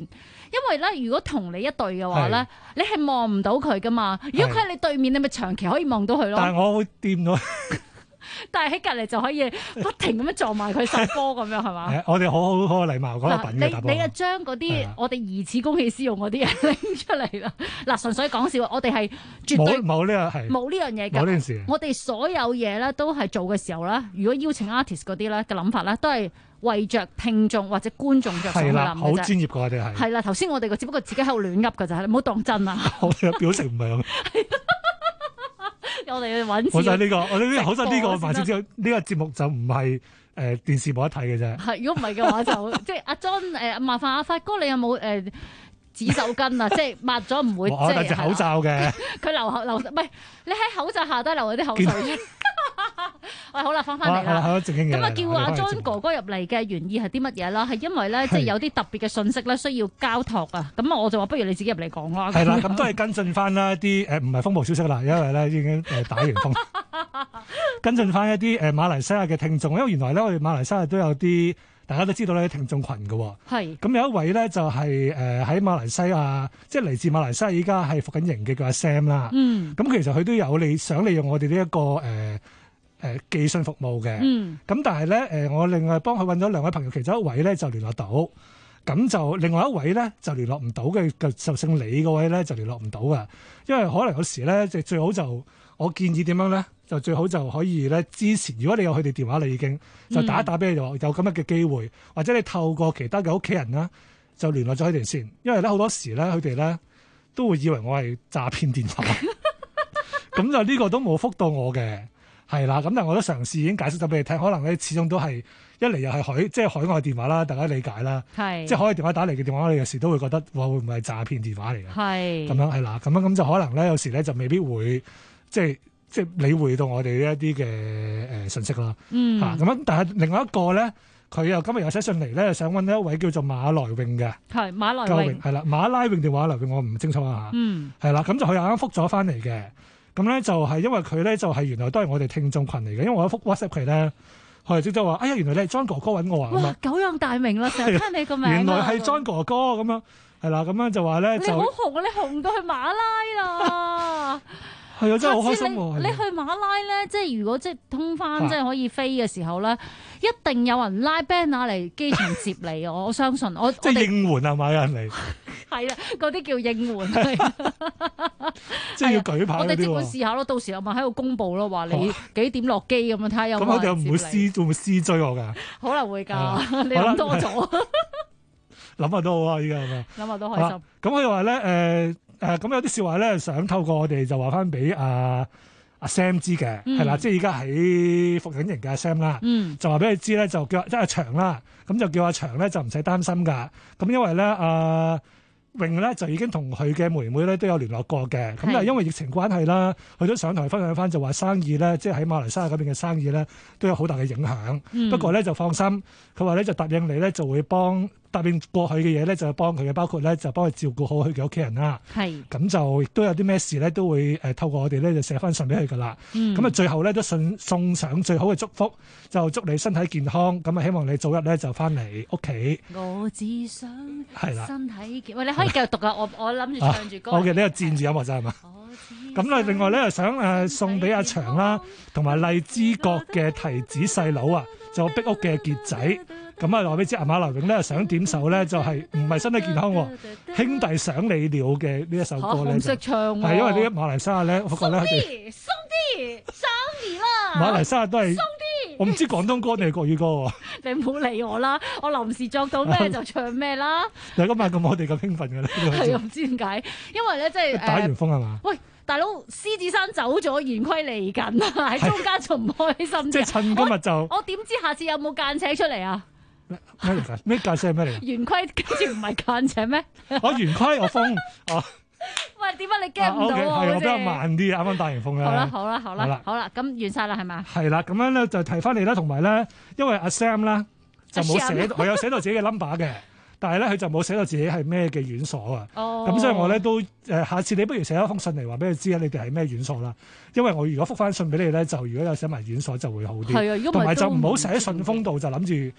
因為咧，如果同你一隊嘅話咧，你係望唔到佢噶嘛。如果佢喺你對面，你咪長期可以望到佢咯。 但係我會掂到。 但係喺隔離就可以不停咁樣撞埋佢殺波咁樣係嘛？ 我哋好禮貌，嗰個品嘅打波。 你啊將嗰啲我哋疑似公器私用嗰啲嘢拎出嚟啦！嗱，純粹講笑，我哋係絕對冇呢個係冇呢樣嘢㗎。 冇呢件事。 我哋所有嘢咧都係做嘅時候咧，如果邀請 artist 嗰啲咧嘅諗法咧，都係為着聽眾或者觀眾着想去諗嘅啫。 好專業㗎，我哋係。 係啦，頭先我哋只不過自己喺度亂噏㗎咋，你唔好當真啊！ 我哋嘅表情唔係咁。 我哋要揾錢。 好在呢個，我哋呢好在呢個萬千之呢個節目就唔係電視冇得睇嘅啫。係，如果唔係嘅話就即係阿 John 麻煩阿發哥，你有冇紙手巾啊？即係抹咗唔會即係。我戴隻口罩嘅。佢流唔係你喺口罩下低流嗰啲口水。喂，好啦，翻嚟啦。咁啊，叫阿 John 哥哥入嚟嘅原意係啲乜嘢啦？係因為咧，即係有啲特別嘅信息咧，需要交託啊。咁我就話不如你自己入嚟講啦。係啦， 咁都係跟進翻啦一啲唔係風暴消息啦，因為咧已經打完風。跟進翻一啲馬來西亞嘅聽眾，因為原來咧我哋馬來西亞都有啲大家都知道咧聽眾群嘅。係。咁有一位咧就係喺馬來西亞，即係嚟自馬來西亞，依家係服緊刑嘅叫阿 Sam 啦。嗯。咁其實佢都有想利用我哋呢一個寄信服務嘅，咁但係咧我另外幫佢揾咗兩位朋友，其中一位咧就聯絡到，咁就另外一位咧就聯絡唔到嘅，就姓李嗰位咧就聯絡唔到噶，因為可能有時咧最好就我建議點樣咧，就最好就可以咧之前，如果你有佢哋電話啦已經，就打一打俾佢，有咁樣嘅機會，或者你透過其他嘅屋企人啦，就聯絡咗佢哋先，因為咧好多時咧佢哋咧都會以為我係詐騙電話，咁就呢個都冇覆到我嘅。係啦，咁但係我都嘗試已經解釋咗俾你聽，可能咧始終都係一嚟又係海外電話啦，大家理解啦。係，即係海外電話打嚟嘅電話，我哋有時都會覺得會唔會係詐騙電話嚟嘅？係，咁樣係啦，咁就可能咧有時咧就未必會即係理會到我哋呢一啲嘅信息啦。咁樣，但係另外一個咧，佢又今日又寫信嚟咧，想揾一位叫做馬來泳嘅。係馬來泳係啦，馬拉泳定馬來泳我唔清楚啊嚇。係啦，咁就佢又啱覆咗翻嚟嘅。咁咧就係因為佢咧就係原來都係我哋聽眾群嚟嘅，因為我一覆 WhatsApp 佢咧，佢係即係話：哎呀，原來你係 John 哥哥揾我啊！哇，久仰大名啦，成日聽你個名。原來係 John 哥哥咁樣，係啦，咁樣就話咧就。你好紅啊！你紅到去馬拉啦！係啊，真係好開心喎！你去馬拉咧，即係如果即係通翻，即係可以飛嘅時候咧，一定有人拉 banner 嚟機場接你，我相信我。即係應援啊嘛，有人嚟。係啦，嗰啲叫應援，即係要舉牌嗰啲喎。我哋即管試下咯，到時我咪喺度公佈咯，話你幾點落機咁樣睇下有冇人接你。咁我哋又唔會會唔會私追我㗎？可能會㗎，你諗多咗。諗下都好啊，依家係咪？諗下都開心。咁佢話咧咁有啲笑話咧，想透過我哋就話翻俾阿 Sam 知嘅，係啦，即係而家喺服緊刑嘅阿 Sam 啦，就話俾佢知咧，就叫即係阿長啦，咁就叫阿長咧就唔使擔心㗎。咁因為咧泳咧就已經同佢嘅妹妹咧都有聯絡過嘅，咁但係因為疫情關係啦，佢都想同佢分享翻，就話生意咧，即係喺馬來西亞嗰邊嘅生意咧都有好大嘅影響。不過咧就放心，佢話咧就答應你咧就會答應過去嘅嘢咧就幫佢嘅，包括咧就幫佢照顧好佢嘅屋企人啦。係咁就亦都有啲咩事咧都會透過我哋咧就寫翻信俾佢噶啦。咁啊最後咧都送上最好嘅祝福，就祝你身體健康。咁啊希望你早日咧就翻嚟屋企。我只想係啦，身體健。喂，你可以繼續讀啊！我諗住唱住歌。好嘅，呢個戰字音樂就係嘛。咁咧另外咧又想送俾阿祥啦，同埋荔枝角嘅提子細佬啊，就壁屋嘅傑仔。咁啊，話俾你知，馬來泳咧想點首咧，就係唔係身體健康喎，兄弟想你了嘅呢一首歌咧，唔識唱喎，係因為呢一馬來西亞咧，我覺得佢哋鬆啲，想你啦，馬來西亞都係鬆啲，我唔知廣東歌定係國語歌喎。你唔好理我啦，我臨時作到咩就唱咩啦。你今晚咁我哋咁興奮嘅咧，係啊，唔知點解，因為咧即係打完風係嘛？喂！大佬，獅子山走咗，圓規嚟緊啊！喺中間仲唔開心？即係趁今日就我點知下次有冇間尺出嚟啊？咩嚟㗎？咩間尺係咩嚟？圓規跟住唔係間尺咩？我圓規我風哦。喂，點解你驚唔到啊？係我比較慢啲，啱啱打完風咧。好啦，咁完晒啦，係咪？係啦，咁樣咧就提翻嚟啦，同埋咧，因為阿 Sam 啦就冇寫，我有寫到自己嘅 number 嘅。但係咧，佢就冇寫到自己係咩嘅院所啊。咁所以我咧都下次你不如寫一封信嚟話俾佢知啊，你哋係咩院所啦。因為我如果覆翻信俾你咧，就如果有寫埋院所就會好啲。係啊，同埋就唔好寫喺信封度就諗住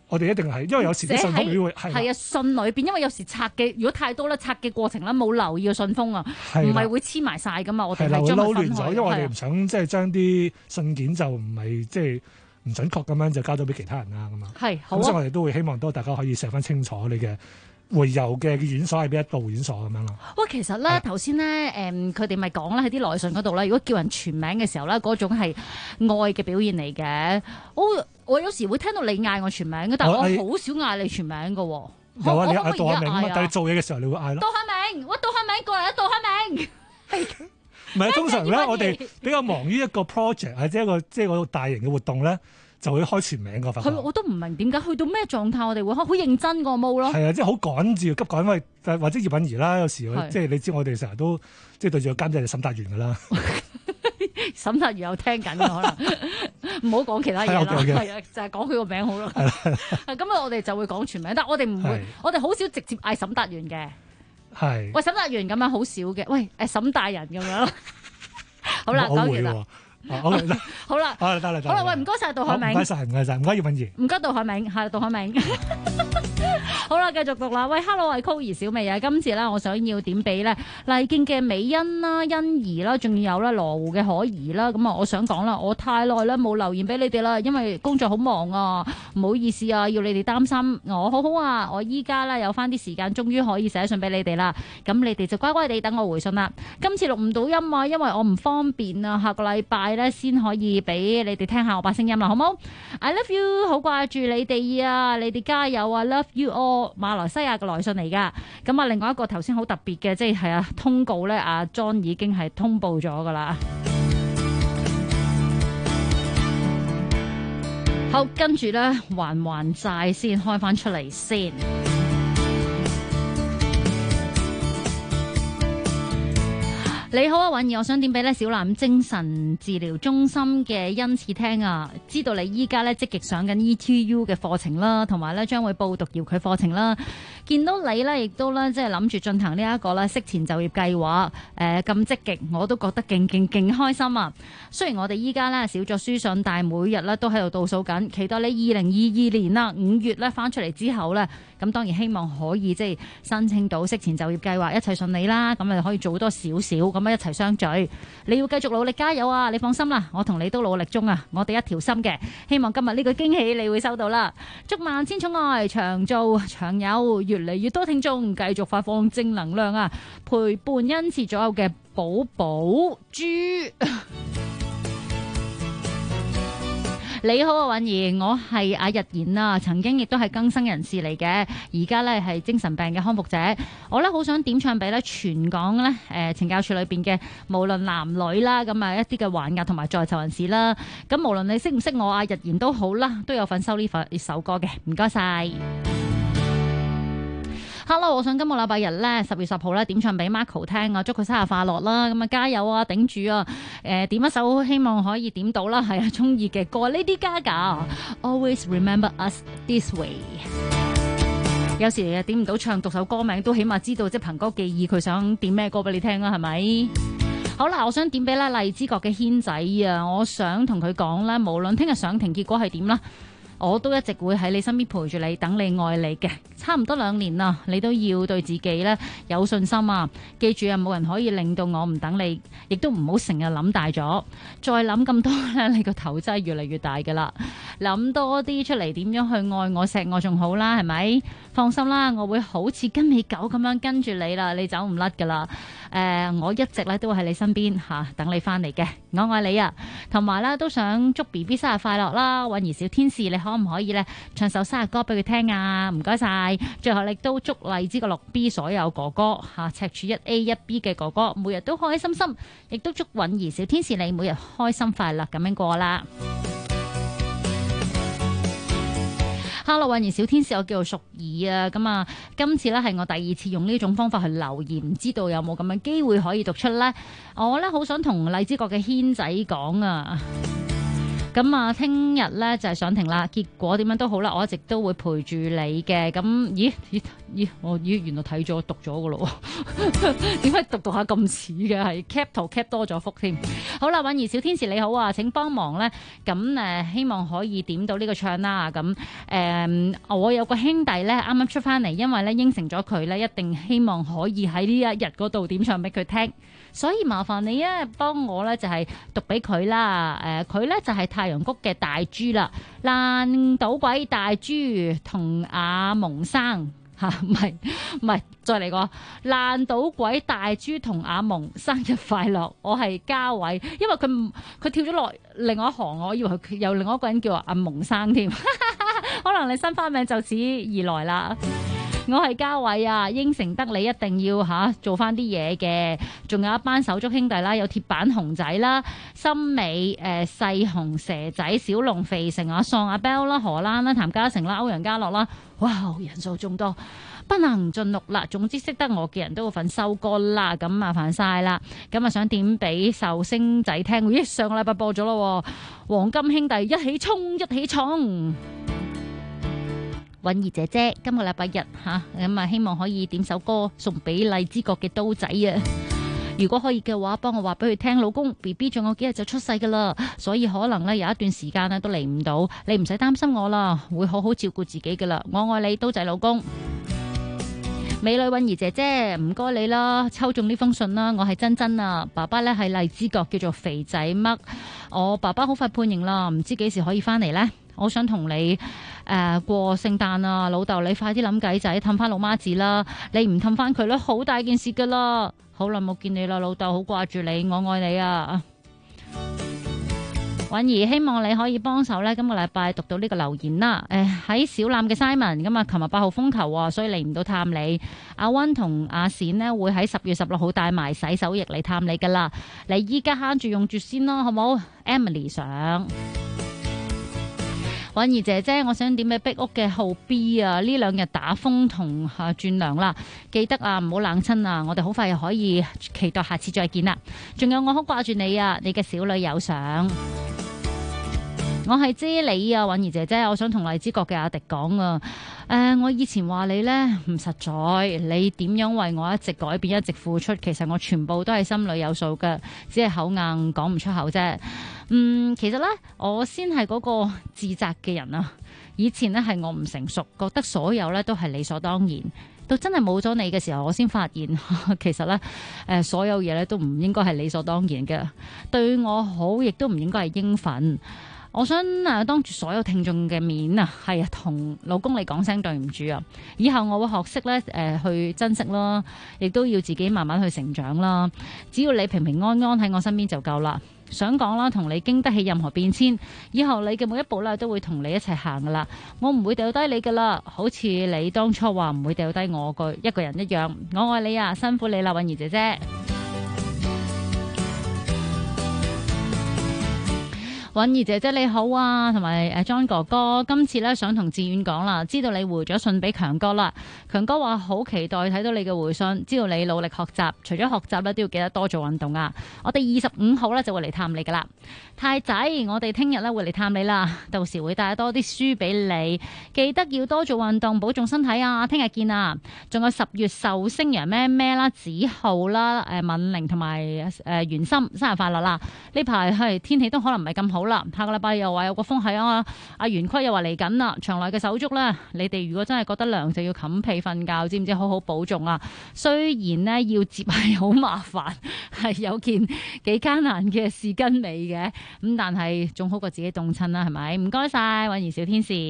我哋一定係，因為有時啲信封會係啊信裏邊，因為有時拆嘅如果太多咧，拆嘅過程咧冇留意個信封啊，唔係會黐埋晒噶嘛，我哋係將佢分開。 因為我哋唔想即係將啲信件就唔係即係唔準確咁樣就交到俾其他人啦咁啊。 係好啊， 咁所以我哋都會希望大家可以寫翻清楚你嘅回郵嘅院所係邊一個會院所咁樣咯。 喂，其實咧頭先咧佢哋咪講啦喺啲來信嗰度咧，如果叫人全名嘅時候咧，嗰種係愛嘅表現嚟嘅。我有時會聽到你嗌我全名嘅，但係我好少嗌你全名嘅喎。 有啊，你嗌杜漢明啊嘛，但係做嘢嘅時候你會嗌咯。 杜漢明，我杜漢明過嚟啊！杜漢明。 唔係通常咧，我哋比較忙於一個 project 或者一個即係個大型嘅活動咧，就會開全名個發覺。 我都唔明點解去到咩狀態，我哋會開好認真個冇咯。 係啊，即係好趕住急趕，因為或者葉韻儀啦，有時即係你知我哋成日都即係對住個監製就沈達元㗎啦。 沈達元有聽緊嘅可能，唔好講其他嘢啦。係啊，就係講佢個名好啦。咁啊，我哋就會講全名，但係我哋唔會，我哋好少直接嗌沈達元嘅。 係。 喂，沈達元咁樣好少嘅。喂，沈大人咁樣。好啦，講完啦。好啦， 得啦， 好啦，喂，唔該曬杜海明， 唔該曬，唔該葉韻儀， 唔該杜海明，係杜海明。好啦，繼續讀啦。喂 ，Hello， 我係 Coir 小美啊。今次咧，我想要點俾咧麗徑嘅美欣啦、欣怡啦，仲有咧羅湖嘅可怡啦。咁啊，我想講啦，我太耐啦冇留言俾你哋啦，因為工作好忙啊，唔好意思啊，要你哋擔心。我好好啊，我依家咧有翻啲時間，終於可以寫信俾你哋啦。咁你哋就乖乖地等我回信啦。今次錄唔到音啊，因為我唔方便啊，下個禮拜咧先可以俾你哋聽下我把聲音啦，好冇 ？I love you， 好掛住你哋啊，你哋加油啊 ，love you all。馬來西亞嘅來信嚟噶，咁啊，另外一個頭先好特別嘅，即係通告咧，阿 John 已經係通報咗噶啦。好，跟住咧還債先，開翻出嚟先。你好啊，允兒，我想點俾咧小欖精神治療中心嘅恩賜聽啊！知道你依家咧積極上緊 ETU 嘅課程啦，同埋咧將會報讀遙距課程啦。見到你咧，亦都咧即係諗住進行呢一個咧適前就業計劃，咁積極，我都覺得勁開心啊！雖然我哋依家咧少咗書信，但係每日咧都喺度倒數緊，期待你2022年啦5月咧翻出嚟之後咧，咁當然希望可以即係申請到適前就業計劃，一切順利啦，咁啊可以做多少少咁一齊相聚。你要繼續努力加油啊！你放心啦，我同你都努力中啊！我哋一條心嘅，希望今日呢個驚喜你會收到啦！祝萬千寵愛長做長有，越嚟越多聽眾繼續發放正能量啊！陪伴恩賜左右嘅寶寶豬。你好啊，允兒，我係阿日賢啊，曾經亦都係更生人士嚟嘅，而家咧係精神病嘅康復者。我咧好想點唱俾咧全港咧懲教處裏邊嘅無論男女啦，咁啊一啲嘅還押同埋在囚人士啦，咁無論你識唔識我阿日賢都好啦，都有份收呢首歌嘅，唔該晒。Hello， 我想今個禮拜日咧10月10號咧點唱俾 Marco 聽啊，祝佢生日快樂啦！咁啊加油啊，頂住啊！點一首希望可以點到啦，係啊中意嘅歌 Lady Gaga，Always Remember Us This Way。有時點唔到唱，讀首歌名都起碼知道即係憑歌記憶，佢想點咩歌俾你聽啦，係咪？好啦，我想點俾咧荔枝角嘅軒仔啊，我想同佢講咧，無論聽日上庭結果係點啦。我都一直會喺你身邊陪住你，等你愛你嘅。差唔多2年啦，你都要對自己咧有信心啊！記住啊，冇人可以令到我唔等你，亦都唔好成日諗大咗，再諗咁多咧，你個頭真係越嚟越大噶啦！諗多啲出嚟，點樣去愛我錫我仲好啦，係咪？放心啦，我會好似跟尾狗咁樣跟住你啦，你走唔甩噶啦。我一直咧都會喺你身邊等你翻嚟嘅，我愛你啊！同埋咧都想祝 BB 生日快樂啦，允兒小天使，你可唔可以咧唱首生日歌俾佢聽啊？唔該晒。最後亦都祝荔枝個6B 所有哥哥赤柱1A 1B 嘅哥哥每日都開開心心，亦都祝允兒小天使你每日開心快樂咁樣過啦。Hello， 允兒小天使，我叫做淑儀啊，咁啊，今次咧係我第2次用呢種方法去留言，唔知道有冇咁嘅機會可以讀出呢？我咧好想同荔枝角嘅軒仔講啊， 咁啊，聽日咧就係上庭啦，結果點樣都好啦，我一直都會陪住你嘅。咁我原來睇咗讀咗噶咯，點解讀下咁似嘅？係 cap 圖 cap 多咗幅添。好啦，允兒小天使你好啊，請幫忙咧，咁希望可以點到呢個唱啦。咁我有個兄弟咧，啱啱出翻嚟，因為咧應承咗佢咧，一定希望可以喺呢一日嗰度點唱俾佢聽。所以麻煩你啊，幫我咧就係讀俾佢啦。佢咧就係太陽谷嘅大豬啦，爛賭鬼大豬同阿蒙生吓，唔係，再嚟個爛賭鬼大豬同阿蒙生日快樂。我係嘉偉，因為佢跳咗落另外一行，我以為佢有另外一個人叫阿蒙生添，可能你新花名就此而來啦。我係嘉偉啊，應承得你一定要做翻啲嘢嘅，仲有一班手足兄弟啦，有鐵板熊仔啦、森美、細熊蛇仔、小龍肥成阿喪阿 Bell 啦、荷蘭啦、譚嘉誠啦、歐陽家樂啦，哇，人數眾多，不能盡錄啦。總之識得我嘅人都會份收歌啦，咁麻煩晒啦。咁啊想點俾壽星仔聽？咦，上個禮拜播咗咯，黃金兄弟一起衝一起闖。允兒姐姐今個禮拜日咁啊，希望可以點首歌送俾荔枝角嘅刀仔啊！如果可以嘅話，幫我話俾佢聽，老公 BB 仲有幾日就出世噶啦，所以可能咧有一段時間咧都嚟唔到，你唔使擔心我啦，會好好照顧自己噶啦，我愛你，刀仔老公。美女允兒姐姐，唔該你啦，抽中呢封信啦，我係珍珍啊，爸爸咧係荔枝角叫做肥仔嘜，我爸爸好快判刑啦，唔知幾時可以翻嚟呢？我想同你過聖誕啊，老豆你快啲諗計仔氹翻老媽子啦，你唔氹翻佢咧，好大件事噶啦。好耐冇見你啦，老豆好掛住你，我愛你啊。允兒，希望你可以幫手咧，今個禮拜讀到呢個留言啦。喺小欖嘅 Simon 咁啊，琴日8號風球啊，所以嚟唔到探你。阿温同阿冼呢會喺10月16號帶埋洗手液嚟探你噶啦，你依家慳住用住先咯，好冇 ？Emily 上。允兒姐姐，我想點俾壁屋嘅號 B 啊！呢2日打風同轉涼啦，記得啊唔好冷親啊！我哋好快又可以期待下次再見啦。仲有我好掛住你啊！你嘅小女友相，我係知你啊，允兒姐姐，我想同荔枝角嘅阿迪講啊。我以前話你呢唔實在，你點樣為我一直改變一直付出，其實我全部都係心裏有數嘅，只係口硬講唔出口啫。其實呢，我先係嗰個自責嘅人啊。以前呢係我唔成熟，覺得所有呢都係理所當然。到真係冇咗你嘅時候，我先發現其實呢，所有嘢呢都唔應該係理所當然嘅。對我好，亦都唔應該係應份。我想當住所有聽眾嘅面啊，係同老公你講聲對唔住啊！以後我會學識咧去珍惜啦，亦都要自己慢慢去成長啦。只要你平平安安喺我身邊就夠啦。想講啦，同你經得起任何變遷，以後你嘅每一步咧都會同你一齊行噶啦。我唔會掉低你噶啦，好似你當初話唔會掉低我一個人一樣。我愛你啊，辛苦你啦，允兒姐姐。允兒姐姐你好啊，同埋John 哥哥，今次咧想同志遠講啦，知道你回咗信俾強哥啦，強哥話好期待睇到你嘅回信，知道你努力學習，除咗學習咧都要記得多做運動啊！我哋25號咧就會嚟探你噶啦，太仔，我哋聽日咧會嚟探你啦，到時會帶多啲書俾你，記得要多做運動，保重身體啊！聽日見啊！仲有10月壽星人咩啦，子浩啦，敏玲同埋袁心生日快樂啦！呢排係天氣都可能唔係咁好啦，下個禮拜又話有個風係啊，阿袁坤又話嚟緊啦，場內嘅手足咧，你哋如果真係覺得涼就要冚被瞓覺，知唔知？好好保重啊！雖然呢要接係好麻煩，係有件幾艱難嘅事跟你嘅，咁但係仲好過自己凍親啦，係咪？唔該晒，允兒小天使。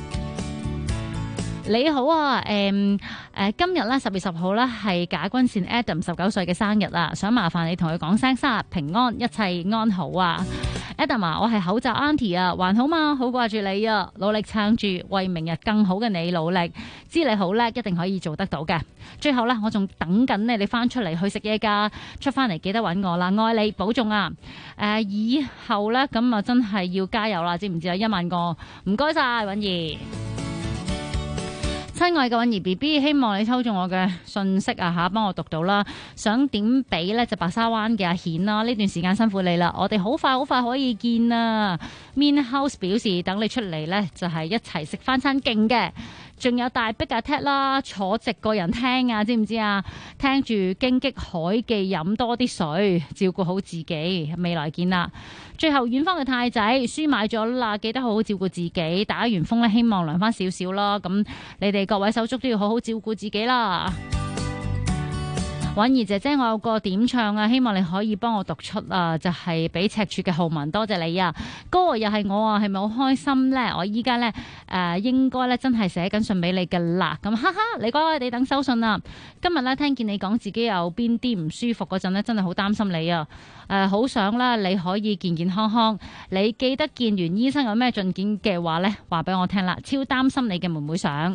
你好啊，今日咧10月10號咧係賈君善 Adam 19歲嘅生日啊，想麻煩你同佢講聲生日平安，一切安好啊。Adam 啊，我係口罩 Auntie 啊，還好嘛？好掛住你啊，努力撐住，為明日更好嘅你努力，知你好叻，一定可以做得到嘅。最後咧，我仲等緊你翻出嚟去食嘢㗎，出翻嚟記得揾我啦，愛你，保重啊！以後咧咁啊，真係要加油啦，知唔知啊？1萬個，唔該晒，允兒。 親愛嘅允兒 BB， 希望你抽中我嘅信息啊嚇，幫我讀到啦。想點俾呢？就白沙灣嘅阿顯啦，呢段時間辛苦你啦，我哋好快可以見啊。Mean House 表示等你出嚟呢，就係一齊食翻餐勁嘅。仲有大逼啊 Ted 啦，坐直個人聽啊，知唔知啊？聽住荊棘海記，飲多啲水，照顧好自己，未來見啦。最後遠方嘅太仔書買咗啦，記得好好照顧自己。打完風咧，希望涼翻少少啦。咁你哋各位手足都要好好照顧自己啦。允兒姐姐，我有個點唱啊，希望你可以幫我讀出啊，就係俾赤柱嘅浩文，多謝你啊，歌又係我啊，係咪好開心呢？我依家呢，應該呢真係寫緊信俾你噶啦，咁哈哈，你乖乖地等收信啦。今日呢，聽見你講自己有邊啲唔舒服嗰陣呢，真係好擔心你啊，好想啦你可以健健康康。你記得見完醫生有咩進展嘅話呢，話俾我聽啦，超擔心你嘅妹妹想。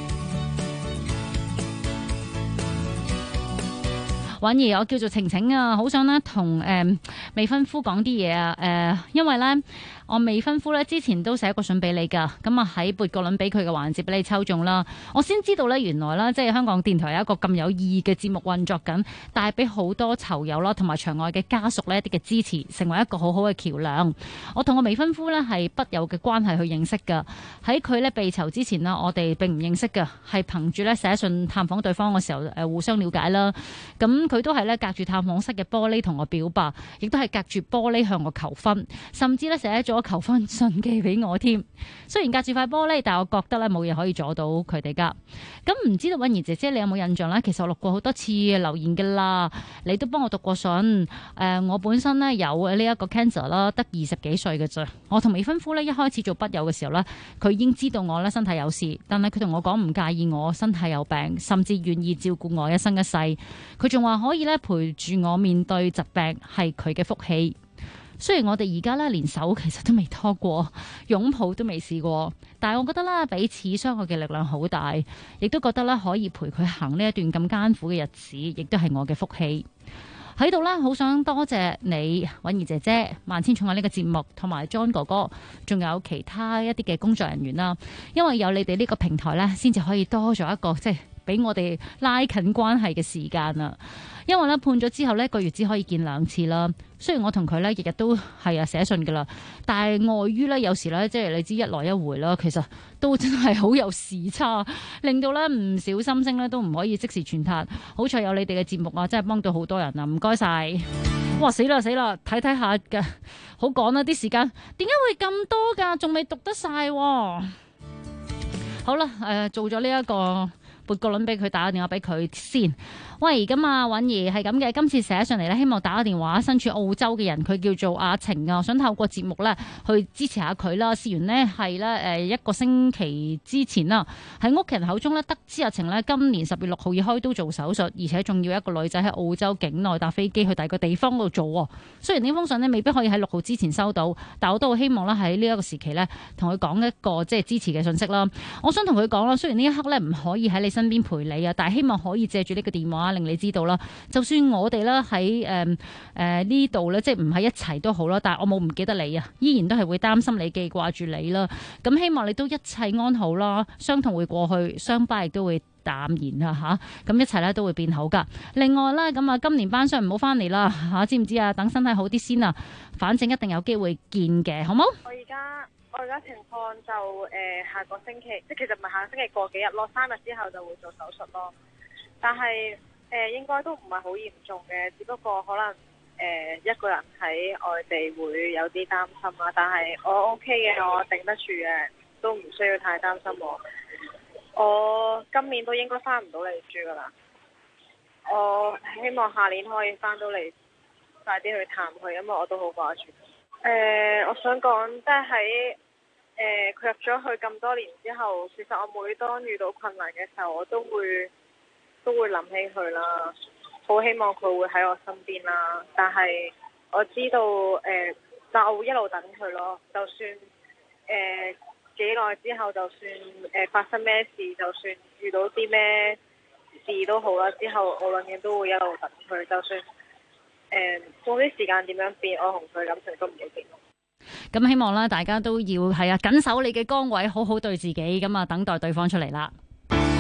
允兒，我叫做晴晴啊，好想咧同未婚夫講啲嘢啊，因為咧我未婚夫咧之前都寫過信俾你噶，咁啊喺撥個輪俾佢嘅環節俾你抽中啦，我先知道咧原來啦，即係香港電台有一個咁有意義嘅節目運作緊，帶俾好多囚友啦同埋場外嘅家屬呢一啲嘅支持，成為一個好好嘅橋梁。我同我未婚夫咧係筆友嘅關係去認識噶，喺佢咧被囚之前呢，我哋並唔認識噶，係憑住咧寫信探訪對方嘅時候互相了解啦，咁。佢都係咧隔住探訪室嘅玻璃同我表白，亦都係隔住玻璃向我求婚，甚至咧寫咗求婚信寄俾我添。雖然隔住塊玻璃，但係我覺得咧冇嘢可以阻到佢哋噶。咁唔知道允兒姐姐你有冇印象咧？其實我錄過好多次留言噶啦，你都幫我讀過信。我本身咧有呢一個 cancer 啦，得20幾歲嘅啫。我同未婚夫咧一開始做筆友嘅時候咧，佢已經知道我咧身體有事，但係佢同我講唔介意我身體有病，甚至願意照顧我一生一世。佢仲話可以咧陪住我面對疾病，係佢嘅福氣。雖然我哋而家咧連手其實都未拖過，擁抱都未試過，但係我覺得咧彼此相愛嘅力量好大，亦都覺得咧可以陪佢行呢一段咁艱苦嘅日子，亦都係我嘅福氣。喺度咧，好想多謝你，允兒姐姐、萬千寵愛呢個節目，同埋 John 哥哥，仲有其他一啲嘅工作人員啦。因為有你哋呢個平台咧，先至可以多咗一個即係俾我哋拉近關係嘅時間啊。因為咧判咗之後呢，1個月只可以見2次啦。雖然我同佢咧日日都係寫信噶啦，但係礙於咧有時咧即係你知一來一回啦，其實都真係好有時差，令到咧唔少心聲咧都唔可以即時傳達。好彩有你哋嘅節目啊，真係幫到好多人啊！唔該晒。哇死啦，睇下嘅好趕啊啲時間，點解會咁多噶？仲未讀得晒。好啦，做咗呢一個撥個輪俾佢，打個電話俾佢先。喂，咁啊，允兒係咁嘅，今次寫上嚟咧，希望打個電話身處澳洲嘅人，佢叫做阿晴啊，想透過節目咧去支持下佢啦。事緣呢係咧1個星期之前啦，喺屋企人口中咧得知阿晴咧今年10月6號要開刀做手術，而且仲要一個女仔喺澳洲境內搭飛機去第二個地方度做。雖然呢封信咧未必可以喺6號之前收到，但我都好希望咧喺呢一個時期咧同佢講一個即係支持嘅信息啦。我想同佢講啦，雖然呢一刻咧唔可以喺你身邊陪你啊，但係希望可以借住呢個電話令你知道啦。就算我哋咧喺呢度咧，即係唔喺一齊都好啦，但係我冇唔記得你啊，依然都係會擔心你、記掛住你啦。咁希望你都一切安好啦，傷痛會過去，傷疤亦都會淡然啊吓，咁一切咧都會變好噶。另外咧，咁啊今年班商唔好翻嚟啦吓，知唔知啊？等身體好啲先啊，反正一定有機會見嘅，好冇？ 我而家情況就下個星期，即係其實唔係下個星期，過幾日咯，3日之後就會做手術咯。但係應該都唔係好嚴重嘅，只不過可能一個人喺外地會有啲擔心啦。但係我 OK 嘅，我頂得住嘅，都唔需要太擔心我。我今年都應該翻唔到嚟住噶啦。我希望下年可以翻到嚟，快啲去探佢，因為我都好掛住。我想講，即係喺佢入咗去咁多年之後，其實我每當遇到困難嘅時候，我都會諗起佢啦，好希望佢會喺我身邊啦。但係我知道但我會一路等佢咯。就算幾耐之後，就算發生咩事，就算遇到啲咩事都好啦，之後我永遠都會一路等佢。就算總之時間點樣變，我同佢感情都唔會變。 咁希望啦，大家都要係緊守你嘅崗位，好好對自己，咁啊等待對方出嚟啦。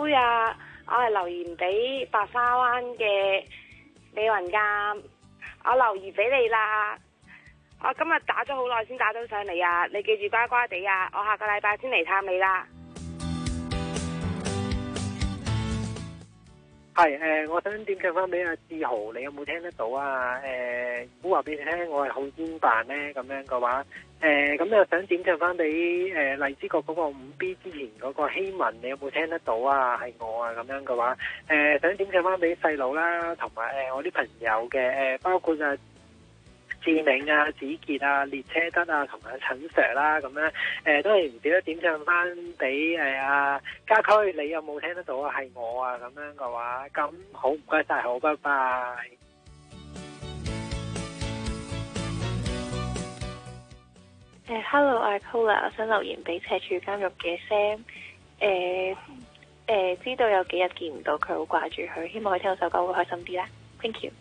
妹啊，我係留言俾白沙灣嘅李雲鑑，我留言俾你啦。我今日打咗好耐先打到上嚟啊！你記住乖乖地啊！我下個禮拜先嚟探你啦。 係我想點唱翻俾阿志豪，你有冇聽得到啊？唔好話俾你聽，我係好煙扮咧，咁樣嘅話，咁又想點唱翻俾荔枝角嗰個5B 之前嗰個希文，你有冇聽得到啊？係我啊，咁樣嘅話，想點唱翻俾細佬啦，同埋我啲朋友嘅，包括啊志明啊、子傑啊、列車德啊，同埋陳 Sir 啦，咁樣都係唔少得點唱翻俾阿家駒，你有冇聽得到啊？係我啊，咁樣嘅話，咁好唔該晒，好，拜拜。 Hello， 我係 Cola， 我想留言俾赤柱監獄嘅 Sam，知道有幾日見唔到佢，好掛住佢，希望佢聽到首歌會開心啲啦。Thank you。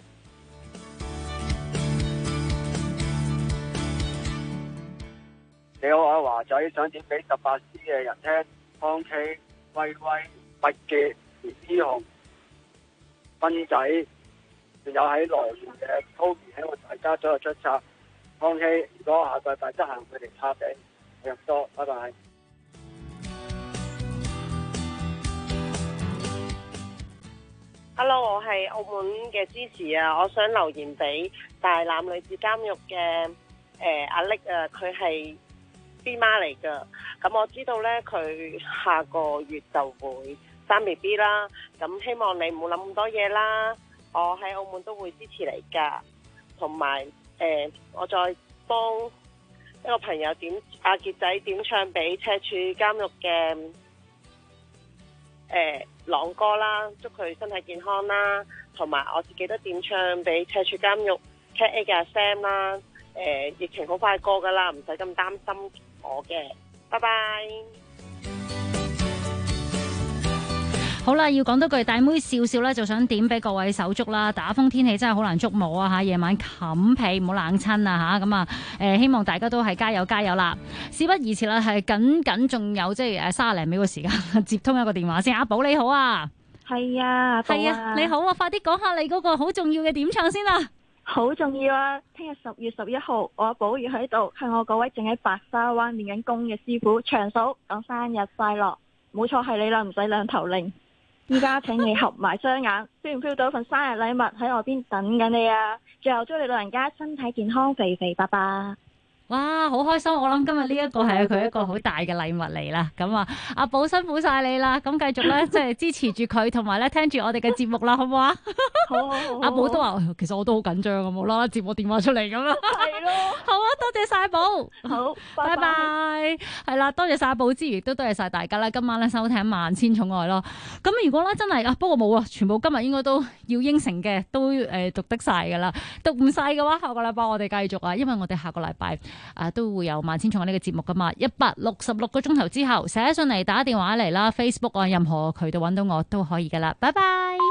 你好，我係華仔，想點俾18C嘅人聽，康 K、威威、麥記、B 紅、斌仔，仲有喺來源嘅 Toby， 希望大家早日出冊。康 K， 如果下個禮拜得閒，佢哋插頂，我入多，拜拜。 Hello， 我係澳門嘅支持啊，我想留言俾大欖女子監獄嘅阿力啊，佢係B 媽嚟噶，咁我知道呢，佢下個月就會生 BB 啦，咁希望你唔好諗咁多嘢啦，我喺澳門都會支持你噶，同埋我再幫一個朋友點阿傑仔點唱俾赤柱監獄嘅朗哥啦，祝佢身體健康啦，同埋我自己都點唱俾赤柱監獄 Cat A 嘅 Sam 啦，疫情好快過噶啦，唔使咁擔心我嘅，拜拜。 好啦，要講多句大妹笑笑咧，就想點俾各位手足啦。打風天氣真係好難捉摸啊嚇，夜晚冚被唔好冷親啊嚇。咁啊希望大家都係加油加油啦。事不宜遲啦，係僅仲有即係30零秒嘅時間接通一個電話先。阿寶你好啊， 係啊， 係啊，你好啊，快啲講下你嗰個好重要嘅點唱先啦。 好重要啊！聽日10月11號，我阿寶要喺度向我嗰位正喺白沙灣練緊功嘅師傅長嫂講生日快樂。冇錯係你啦，唔使兩頭令。依家請你合埋雙眼，feel 唔 feel 到份生日禮物喺我邊等緊你啊！最後祝你老人家身體健康，肥肥白白。 哇，好開心！我諗今日呢一個係佢一個好大嘅禮物嚟啦。咁啊，阿寶辛苦晒你啦。咁繼續咧，即係支持住佢，同埋咧聽住我哋嘅節目啦，好唔好啊？好。阿寶都話，其實我都好緊張啊，冇啦啦接我電話出嚟咁啊。係咯。好啊，多謝晒寶。好，拜拜。係啦，多謝晒寶之餘，都多謝晒大家啦。今晚咧收聽《萬千寵愛》咯。咁如果咧真係不過冇啊，全部今日應該都要應承嘅，都讀得晒噶啦。讀唔晒嘅話，下個禮拜我哋繼續啊，因為我哋下個禮拜。都會有萬千寵愛呢個節目噶嘛，166個鐘頭之後寫信嚟打電話嚟啦 ，Facebook 啊任何渠道揾到我都可以噶啦，拜拜。